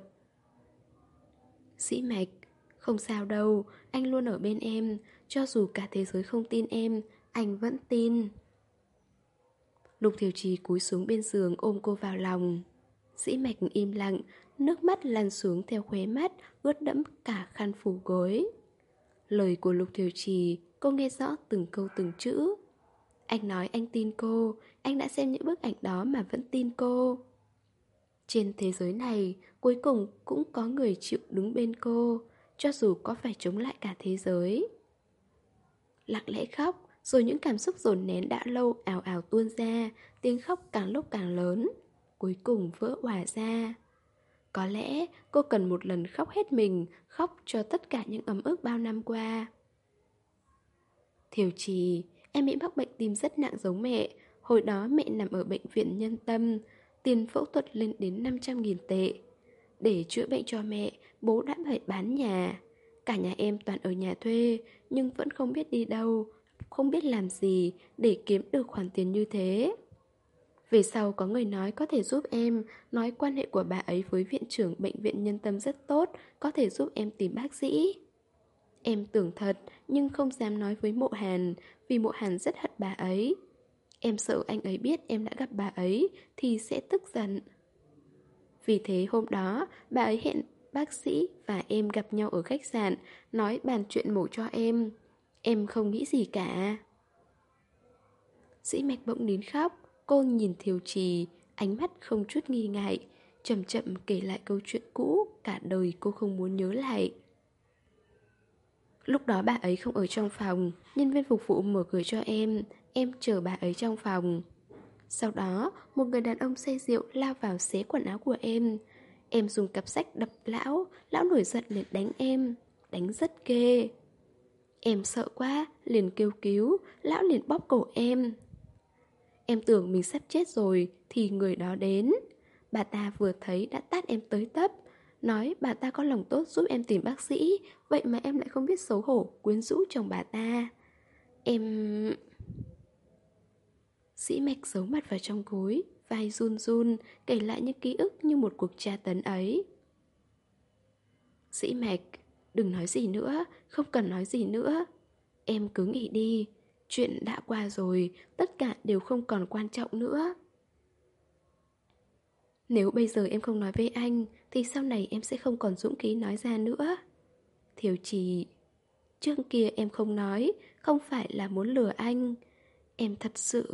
A: Dĩ Mạch, không sao đâu, anh luôn ở bên em, cho dù cả thế giới không tin em, anh vẫn tin. Lục Thiều Trì cúi xuống bên giường ôm cô vào lòng. Dĩ Mạch im lặng, nước mắt lăn xuống theo khóe mắt, ướt đẫm cả khăn phủ gối. Lời của Lục Thiều Trì, cô nghe rõ từng câu từng chữ. Anh nói anh tin cô, anh đã xem những bức ảnh đó mà vẫn tin cô. Trên thế giới này, cuối cùng cũng có người chịu đứng bên cô, cho dù có phải chống lại cả thế giới. Lặng lẽ khóc, rồi những cảm xúc dồn nén đã lâu ào ào tuôn ra, tiếng khóc càng lúc càng lớn, cuối cùng vỡ òa ra. Có lẽ cô cần một lần khóc hết mình, khóc cho tất cả những ấm ức bao năm qua. Thiều Trì, em bị mắc bệnh tim rất nặng giống mẹ. Hồi đó mẹ nằm ở bệnh viện Nhân Tâm, tiền phẫu thuật lên đến năm trăm nghìn tệ. Để chữa bệnh cho mẹ, bố đã phải bán nhà. Cả nhà em toàn ở nhà thuê, nhưng vẫn không biết đi đâu, không biết làm gì để kiếm được khoản tiền như thế. Về sau có người nói có thể giúp em, nói quan hệ của bà ấy với viện trưởng bệnh viện Nhân Tâm rất tốt, có thể giúp em tìm bác sĩ. Em tưởng thật, nhưng không dám nói với Mộ Hàn, vì Mộ Hàn rất hận bà ấy. Em sợ anh ấy biết em đã gặp bà ấy, thì sẽ tức giận. Vì thế hôm đó, bà ấy hẹn bác sĩ và em gặp nhau ở khách sạn, nói bàn chuyện mổ cho em. Em không nghĩ gì cả. Dĩ Mạch bỗng nín khóc, cô nhìn Thiều Trì, ánh mắt không chút nghi ngại, chậm chậm kể lại câu chuyện cũ, cả đời cô không muốn nhớ lại. Lúc đó bà ấy không ở trong phòng, nhân viên phục vụ mở cửa cho em, em chờ bà ấy trong phòng. Sau đó, một người đàn ông say rượu lao vào xé quần áo của em. Em dùng cặp sách đập lão, lão nổi giận liền đánh em, đánh rất ghê. Em sợ quá, liền kêu cứu, lão liền bóp cổ em. Em tưởng mình sắp chết rồi, thì người đó đến. Bà ta vừa thấy đã tát em tới tấp, nói bà ta có lòng tốt giúp em tìm bác sĩ, vậy mà em lại không biết xấu hổ, quyến rũ chồng bà ta. Em... Dĩ Mạch giấu mặt vào trong gối, vai run run, kể lại những ký ức như một cuộc tra tấn ấy. Dĩ Mạch, đừng nói gì nữa, không cần nói gì nữa. Em cứ nghỉ đi, chuyện đã qua rồi, tất cả đều không còn quan trọng nữa. Nếu bây giờ em không nói với anh, thì sau này em sẽ không còn dũng khí nói ra nữa. Thiều Trì, trước kia em không nói, không phải là muốn lừa anh. Em thật sự...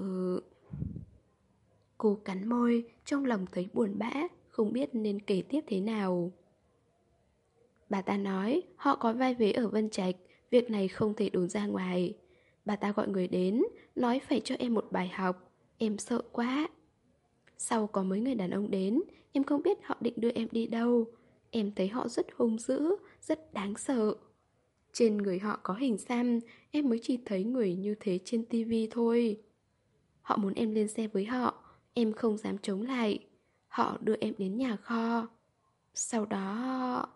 A: Cô cắn môi, trong lòng thấy buồn bã, không biết nên kể tiếp thế nào. Bà ta nói họ có vai vế ở Vân Trạch, việc này không thể đồn ra ngoài. Bà ta gọi người đến, nói phải cho em một bài học. Em sợ quá. Sau có mấy người đàn ông đến, em không biết họ định đưa em đi đâu. Em thấy họ rất hung dữ, rất đáng sợ. Trên người họ có hình xăm, em mới chỉ thấy người như thế trên tivi thôi. Họ muốn em lên xe với họ, em không dám chống lại. Họ đưa em đến nhà kho. Sau đó...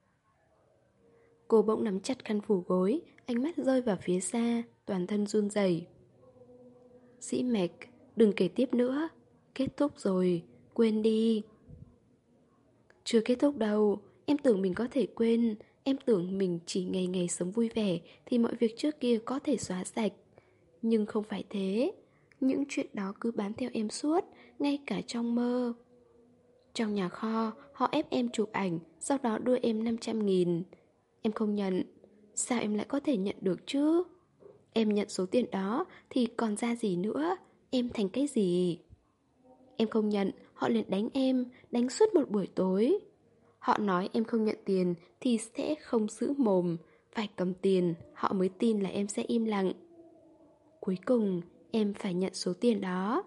A: Cô bỗng nắm chặt khăn phủ gối, ánh mắt rơi vào phía xa, toàn thân run rẩy. Dĩ Mạch, đừng kể tiếp nữa. Kết thúc rồi, quên đi. Chưa kết thúc đâu, em tưởng mình có thể quên. Em tưởng mình chỉ ngày ngày sống vui vẻ thì mọi việc trước kia có thể xóa sạch. Nhưng không phải thế. Những chuyện đó cứ bám theo em suốt, ngay cả trong mơ. Trong nhà kho, họ ép em chụp ảnh, sau đó đưa em năm trăm nghìn. Em không nhận. Sao em lại có thể nhận được chứ? Em nhận số tiền đó thì còn ra gì nữa? Em thành cái gì? Em không nhận, họ liền đánh em, đánh suốt một buổi tối. Họ nói em không nhận tiền thì sẽ không giữ mồm, phải cầm tiền, họ mới tin là em sẽ im lặng. Cuối cùng, em phải nhận số tiền đó.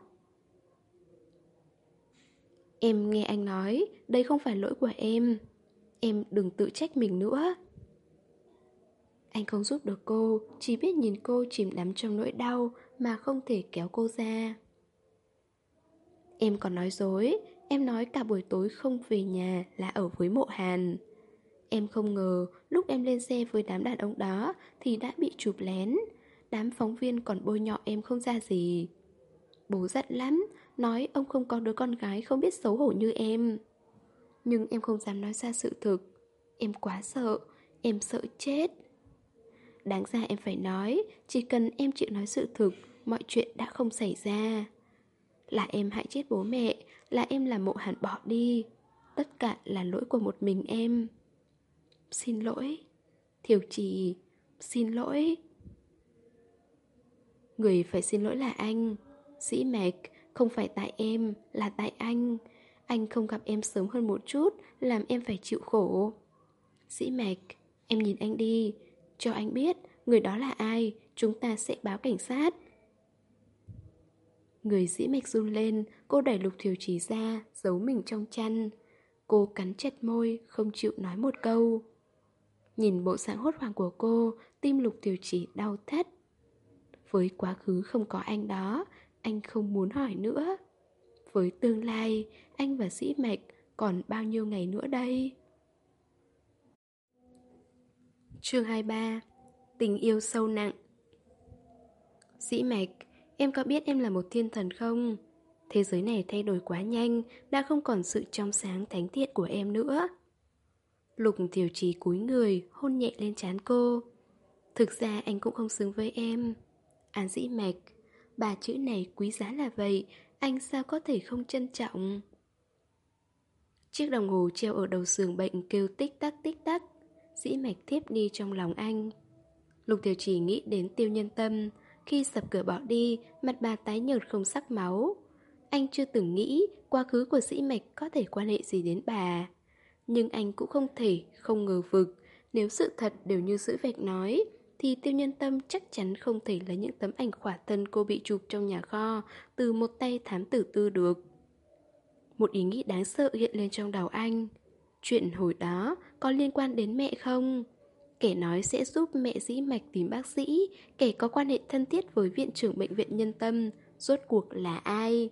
A: Em nghe anh nói, đây không phải lỗi của em. Em đừng tự trách mình nữa. Anh không giúp được cô, chỉ biết nhìn cô chìm đắm trong nỗi đau mà không thể kéo cô ra. Em còn nói dối, em nói cả buổi tối không về nhà là ở với Mộ Hàn. Em không ngờ lúc em lên xe với đám đàn ông đó thì đã bị chụp lén. Đám phóng viên còn bôi nhọ em không ra gì. Bố giận lắm, nói ông không có đứa con gái không biết xấu hổ như em. Nhưng em không dám nói ra sự thực. Em quá sợ, em sợ chết. Đáng ra em phải nói, chỉ cần em chịu nói sự thực, mọi chuyện đã không xảy ra. Là em hại chết bố mẹ, là em làm Mộ Hàn bỏ đi. Tất cả là lỗi của một mình em. Xin lỗi. Thiều Trì, xin lỗi. Người phải xin lỗi là anh. Dĩ Mạch, không phải tại em, là tại anh. Anh không gặp em sớm hơn một chút, làm em phải chịu khổ. Dĩ Mạch, em nhìn anh đi. Cho anh biết, người đó là ai, chúng ta sẽ báo cảnh sát. Người Dĩ Mạch run lên, cô đẩy Lục Thiều Trì ra, giấu mình trong chăn. Cô cắn chặt môi, không chịu nói một câu. Nhìn bộ dạng hốt hoảng của cô, tim Lục Thiều Trì đau thắt. Với quá khứ không có anh đó, anh không muốn hỏi nữa. Với tương lai, anh và Dĩ Mạch còn bao nhiêu ngày nữa đây? Chương hai mươi ba. Tình yêu sâu nặng. Dĩ Mạch, em có biết em là một thiên thần không? Thế giới này thay đổi quá nhanh, đã không còn sự trong sáng thánh thiện của em nữa. Lục Thiều Trì cúi người, hôn nhẹ lên trán cô. Thực ra anh cũng không xứng với em. An Dĩ Mạch, ba chữ này quý giá là vậy, anh sao có thể không trân trọng? Chiếc đồng hồ treo ở đầu giường bệnh kêu tích tắc tích tắc. Dĩ Mạch thiếp đi trong lòng anh. Lục Thiều Trì nghĩ đến Tiêu Nhân Tâm. Khi sập cửa bỏ đi, mặt bà tái nhợt không sắc máu. Anh chưa từng nghĩ quá khứ của Dĩ Mạch có thể quan hệ gì đến bà. Nhưng anh cũng không thể không ngờ vực. Nếu sự thật đều như Dĩ Mạch nói, thì Tiêu Nhân Tâm chắc chắn không thể lấy những tấm ảnh khỏa thân cô bị chụp trong nhà kho từ một tay thám tử tư được. Một ý nghĩ đáng sợ hiện lên trong đầu anh. Chuyện hồi đó có liên quan đến mẹ không? Kẻ nói sẽ giúp mẹ Dĩ Mạch tìm bác sĩ, kẻ có quan hệ thân thiết với viện trưởng bệnh viện Nhân Tâm, rốt cuộc là ai?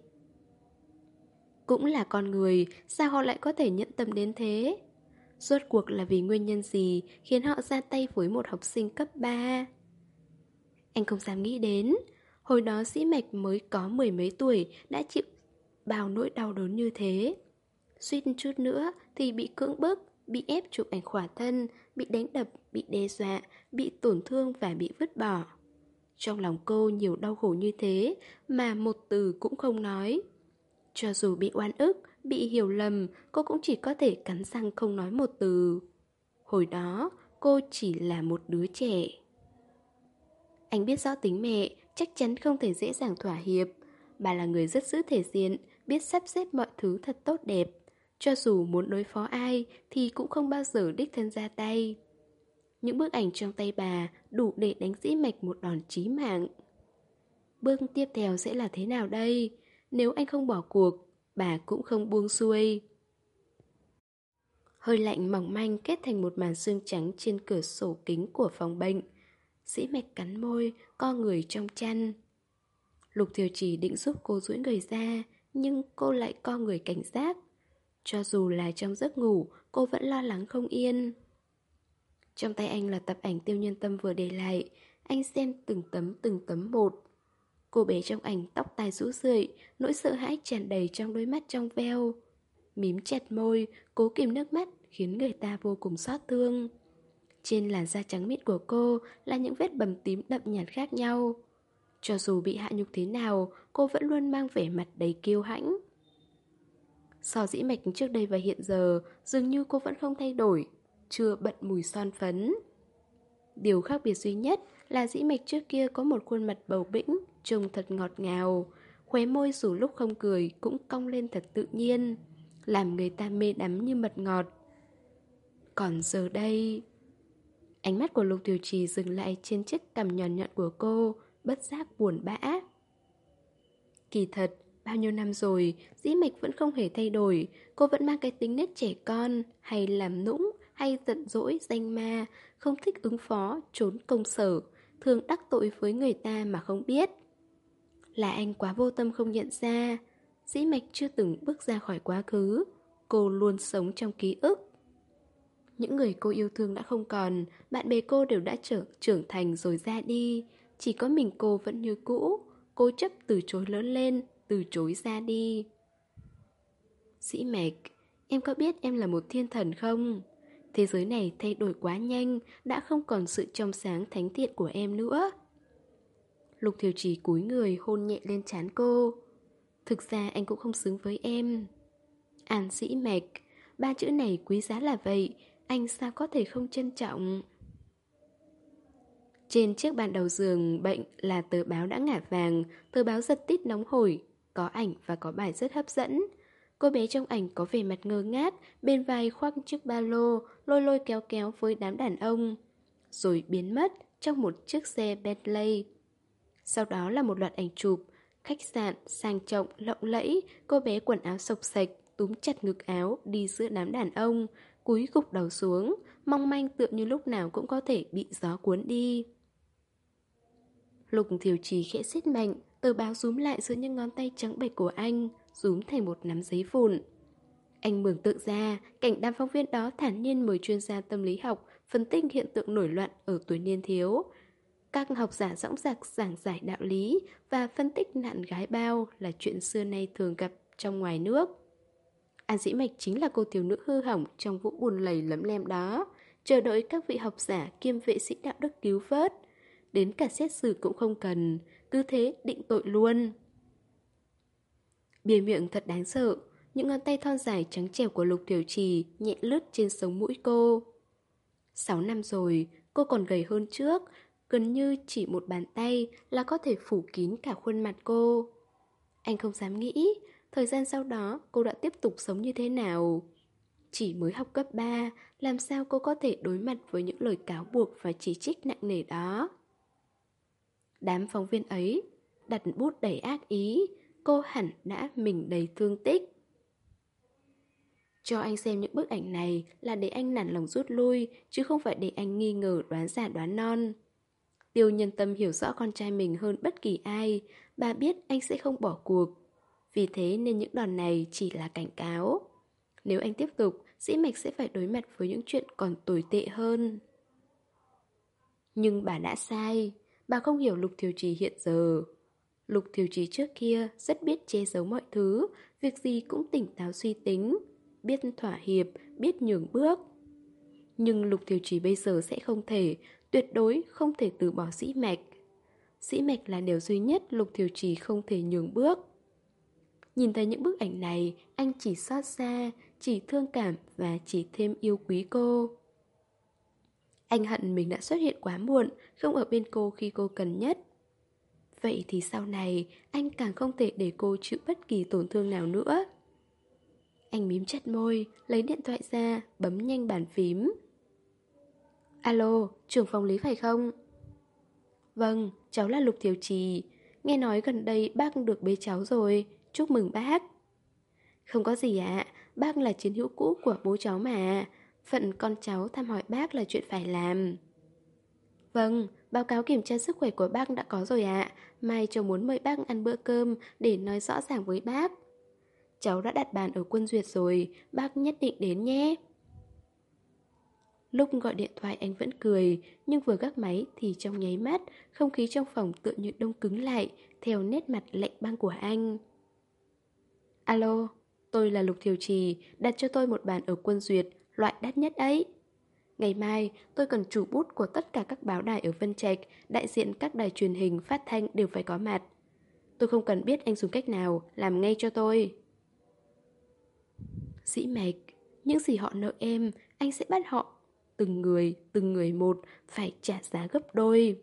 A: Cũng là con người, sao họ lại có thể nhận tâm đến thế? Rốt cuộc là vì nguyên nhân gì khiến họ ra tay với một học sinh cấp ba? Anh không dám nghĩ đến. Hồi đó Dĩ Mạch mới có mười mấy tuổi đã chịu bao nỗi đau đớn như thế. Suýt chút nữa thì bị cưỡng bức, bị ép chụp ảnh khỏa thân, bị đánh đập, bị đe dọa, bị tổn thương và bị vứt bỏ. Trong lòng cô nhiều đau khổ như thế mà một từ cũng không nói. Cho dù bị oan ức, bị hiểu lầm, cô cũng chỉ có thể cắn răng không nói một từ. Hồi đó, cô chỉ là một đứa trẻ. Anh biết rõ tính mẹ, chắc chắn không thể dễ dàng thỏa hiệp. Bà là người rất giữ thể diện, biết sắp xếp mọi thứ thật tốt đẹp. Cho dù muốn đối phó ai thì cũng không bao giờ đích thân ra tay. Những bức ảnh trong tay bà đủ để đánh Dĩ Mạch một đòn chí mạng. Bước tiếp theo sẽ là thế nào đây? Nếu anh không bỏ cuộc, bà cũng không buông xuôi. Hơi lạnh mỏng manh kết thành một màn sương trắng trên cửa sổ kính của phòng bệnh. Dĩ Mạch cắn môi, co người trong chăn. Lục Thiều Trì định giúp cô duỗi người ra, nhưng cô lại co người cảnh giác. Cho dù là trong giấc ngủ, cô vẫn lo lắng không yên. Trong tay anh là tập ảnh Tiêu Nhân Tâm vừa để lại. Anh xem từng tấm từng tấm một. Cô bé trong ảnh tóc tai rũ rượi, nỗi sợ hãi tràn đầy trong đôi mắt trong veo. Mím chặt môi, cố kìm nước mắt khiến người ta vô cùng xót thương. Trên làn da trắng mịn của cô là những vết bầm tím đậm nhạt khác nhau. Cho dù bị hạ nhục thế nào, cô vẫn luôn mang vẻ mặt đầy kiêu hãnh. So Dĩ Mạch trước đây và hiện giờ, dường như cô vẫn không thay đổi, chưa bận mùi son phấn. Điều khác biệt duy nhất là Dĩ Mạch trước kia có một khuôn mặt bầu bĩnh, trông thật ngọt ngào. Khóe môi dù lúc không cười cũng cong lên thật tự nhiên, làm người ta mê đắm như mật ngọt. Còn giờ đây... Ánh mắt của Lục Thiều Trì dừng lại trên chiếc cằm nhọn nhọn của cô, bất giác buồn bã. Kỳ thật, bao nhiêu năm rồi, Dĩ Mạch vẫn không hề thay đổi. Cô vẫn mang cái tính nết trẻ con, hay làm nũng, hay giận dỗi danh ma, không thích ứng phó, trốn công sở, thường đắc tội với người ta mà không biết. Là anh quá vô tâm không nhận ra. Dĩ Mạch chưa từng bước ra khỏi quá khứ, cô luôn sống trong ký ức. Những người cô yêu thương đã không còn, bạn bè cô đều đã trở, trưởng thành rồi ra đi. Chỉ có mình cô vẫn như cũ, cố chấp từ chối lớn lên, từ chối ra đi. Dĩ Mạch, em có biết em là một thiên thần không? Thế giới này thay đổi quá nhanh, đã không còn sự trong sáng thánh thiện của em nữa. Lục Thiều Chỉ cúi người hôn nhẹ lên trán cô. Thực ra anh cũng không xứng với em. An Dĩ Mạch, ba chữ này quý giá là vậy, anh sao có thể không trân trọng? Trên chiếc bàn đầu giường bệnh là tờ báo đã ngả vàng, tờ báo giật tít nóng hổi, có ảnh và có bài rất hấp dẫn. Cô bé trong ảnh có vẻ mặt ngơ ngác, bên vai khoác chiếc ba lô, lôi lôi kéo kéo với đám đàn ông, rồi biến mất trong một chiếc xe Bentley. Sau đó là một loạt ảnh chụp, khách sạn, sang trọng, lộng lẫy, cô bé quần áo xộc xệch, túm chặt ngực áo, đi giữa đám đàn ông, cúi gục đầu xuống, mong manh tựa như lúc nào cũng có thể bị gió cuốn đi. Lục Thiều Trì khẽ siết mạnh, tờ báo rúm lại giữa những ngón tay trắng bệch của anh, rúm thành một nắm giấy vụn. Anh mường tượng ra, cảnh đám phóng viên đó thản nhiên mời chuyên gia tâm lý học phân tích hiện tượng nổi loạn ở tuổi niên thiếu. Các học giả dõng dạc giảng giải đạo lý và phân tích nạn gái bao là chuyện xưa nay thường gặp trong ngoài nước. An Dĩ Mạch chính là cô thiếu nữ hư hỏng trong vũng bùn lầy lấm lem đó, chờ đợi các vị học giả kiêm vệ sĩ đạo đức cứu vớt. Đến cả xét xử cũng không cần, cứ thế định tội luôn. Bìa miệng thật đáng sợ, những ngón tay thon dài trắng trẻo của Lục Thiều Trì nhẹ lướt trên sống mũi cô. Sáu năm rồi, cô còn gầy hơn trước, gần như chỉ một bàn tay là có thể phủ kín cả khuôn mặt cô. Anh không dám nghĩ, thời gian sau đó cô đã tiếp tục sống như thế nào. Chỉ mới học cấp ba, làm sao cô có thể đối mặt với những lời cáo buộc và chỉ trích nặng nề đó. Đám phóng viên ấy đặt bút đầy ác ý, cô hẳn đã mình đầy thương tích. Cho anh xem những bức ảnh này là để anh nản lòng rút lui, chứ không phải để anh nghi ngờ đoán giả đoán non. Tiêu Nhân Tâm hiểu rõ con trai mình hơn bất kỳ ai, bà biết anh sẽ không bỏ cuộc. Vì thế nên những đòn này chỉ là cảnh cáo. Nếu anh tiếp tục, Dĩ Mạch sẽ phải đối mặt với những chuyện còn tồi tệ hơn. Nhưng bà đã sai, bà không hiểu Lục Thiều Trì hiện giờ. Lục Thiều Trì trước kia rất biết che giấu mọi thứ, việc gì cũng tỉnh táo suy tính, biết thỏa hiệp, biết nhường bước. Nhưng Lục Thiều Trì bây giờ sẽ không thể, tuyệt đối không thể từ bỏ Dĩ Mạch. Dĩ Mạch là điều duy nhất Lục Thiều Trì không thể nhường bước. Nhìn thấy những bức ảnh này, anh chỉ xót xa, chỉ thương cảm và chỉ thêm yêu quý cô. Anh hận mình đã xuất hiện quá muộn, không ở bên cô khi cô cần nhất. Vậy thì sau này, anh càng không thể để cô chịu bất kỳ tổn thương nào nữa. Anh mím chặt môi, lấy điện thoại ra, bấm nhanh bàn phím. Alo, trưởng phòng lý phải không? Vâng, cháu là Lục Thiều Trì. Nghe nói gần đây bác được bế cháu rồi, chúc mừng bác. Không có gì ạ, bác là chiến hữu cũ của bố cháu mà. Phận con cháu thăm hỏi bác là chuyện phải làm. Vâng, báo cáo kiểm tra sức khỏe của bác đã có rồi ạ. Mai cháu muốn mời bác ăn bữa cơm để nói rõ ràng với bác. Cháu đã đặt bàn ở Quân Duyệt rồi, bác nhất định đến nhé. Lúc gọi điện thoại anh vẫn cười, nhưng vừa gác máy thì trong nháy mắt, không khí trong phòng tựa như đông cứng lại, theo nét mặt lạnh băng của anh. Alo, tôi là Lục Thiều Trì, đặt cho tôi một bàn ở Quân Duyệt, loại đắt nhất ấy. Ngày mai, tôi cần chủ bút của tất cả các báo đài ở Vân Trạch, đại diện các đài truyền hình, phát thanh đều phải có mặt. Tôi không cần biết anh dùng cách nào, làm ngay cho tôi. Dĩ Mạch, những gì họ nợ em, anh sẽ bắt họ từng người, từng người một phải trả giá gấp đôi.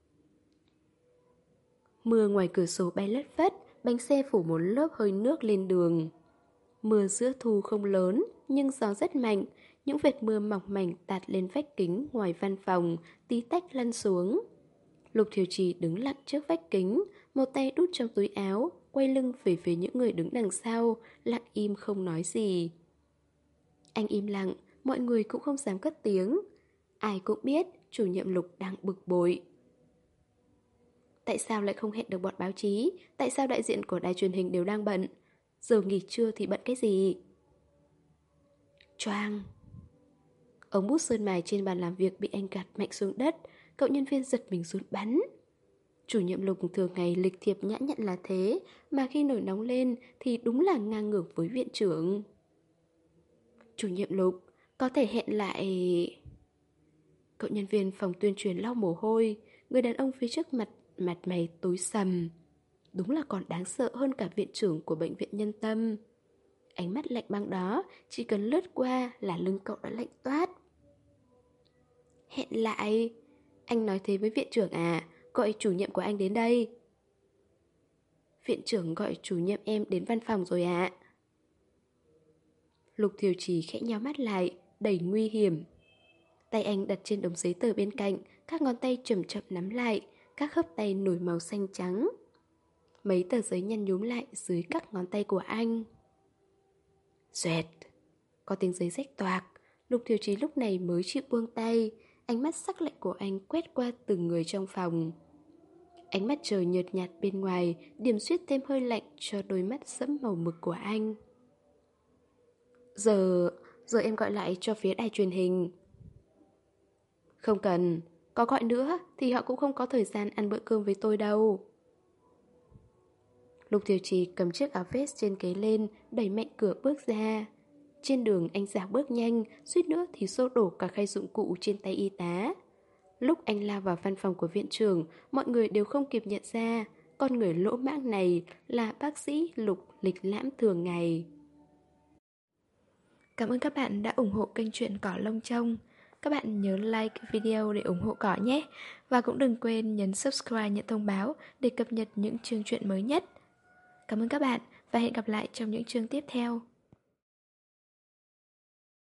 A: Mưa ngoài cửa sổ bay lất phất, bánh xe phủ một lớp hơi nước lên đường. Mưa giữa thu không lớn, nhưng gió rất mạnh, những vệt mưa mỏng mảnh tạt lên vách kính ngoài văn phòng, tí tách lăn xuống. Lục Thiều Trì đứng lặng trước vách kính, một tay đút trong túi áo, quay lưng về phía những người đứng đằng sau, lặng im không nói gì. Anh im lặng, mọi người cũng không dám cất tiếng. Ai cũng biết chủ nhiệm Lục đang bực bội. Tại sao lại không hẹn được bọn báo chí? Tại sao đại diện của đài truyền hình đều đang bận? Giờ nghỉ trưa thì bận cái gì? Choang. Ống bút sơn mài trên bàn làm việc bị anh gạt mạnh xuống đất. Cậu nhân viên giật mình run bắn. Chủ nhiệm Lục thường ngày lịch thiệp nhã nhặn là thế, mà khi nổi nóng lên thì đúng là ngang ngược với viện trưởng. Chủ nhiệm Lục, có thể hẹn lại... Cậu nhân viên phòng tuyên truyền lau mồ hôi. Người đàn ông phía trước mặt, mặt mày tối sầm. Đúng là còn đáng sợ hơn cả viện trưởng của bệnh viện Nhân Tâm. Ánh mắt lạnh băng đó chỉ cần lướt qua là lưng cậu đã lạnh toát. Hẹn lại? Anh nói thế với viện trưởng à? Gọi chủ nhiệm của anh đến đây. Viện trưởng gọi chủ nhiệm em đến văn phòng rồi ạ. Lục Thiều Trì khẽ nhíu mắt lại, đầy nguy hiểm. Tay anh đặt trên đống giấy tờ bên cạnh, các ngón tay chậm chậm nắm lại, các khớp tay nổi màu xanh trắng. Mấy tờ giấy nhăn nhúm lại dưới các ngón tay của anh. Xoẹt. Có tiếng giấy rách toạc. Lục Thiều Trì lúc này mới chịu buông tay. Ánh mắt sắc lạnh của anh quét qua từng người trong phòng. Ánh mắt trời nhợt nhạt bên ngoài điểm xuyết thêm hơi lạnh cho đôi mắt sẫm màu mực của anh. Giờ... giờ em gọi lại cho phía đài truyền hình. Không cần. Có gọi nữa thì họ cũng không có thời gian ăn bữa cơm với tôi đâu. Lục Thiều Trì cầm chiếc áo vest trên ghế lên, đẩy mạnh cửa bước ra. Trên đường anh dạo bước nhanh, suýt nữa thì xô đổ cả khay dụng cụ trên tay y tá. Lúc anh lao vào văn phòng của viện trưởng, mọi người đều không kịp nhận ra con người lỗ mãng này là bác sĩ Lục lịch lãm thường ngày. Cảm ơn các bạn đã ủng hộ kênh truyện Cỏ Lông Trông. Các bạn nhớ like video để ủng hộ Cỏ nhé. Và cũng đừng quên nhấn subscribe nhận thông báo để cập nhật những chương truyện mới nhất. Cảm ơn các bạn và hẹn gặp lại trong những chương tiếp theo.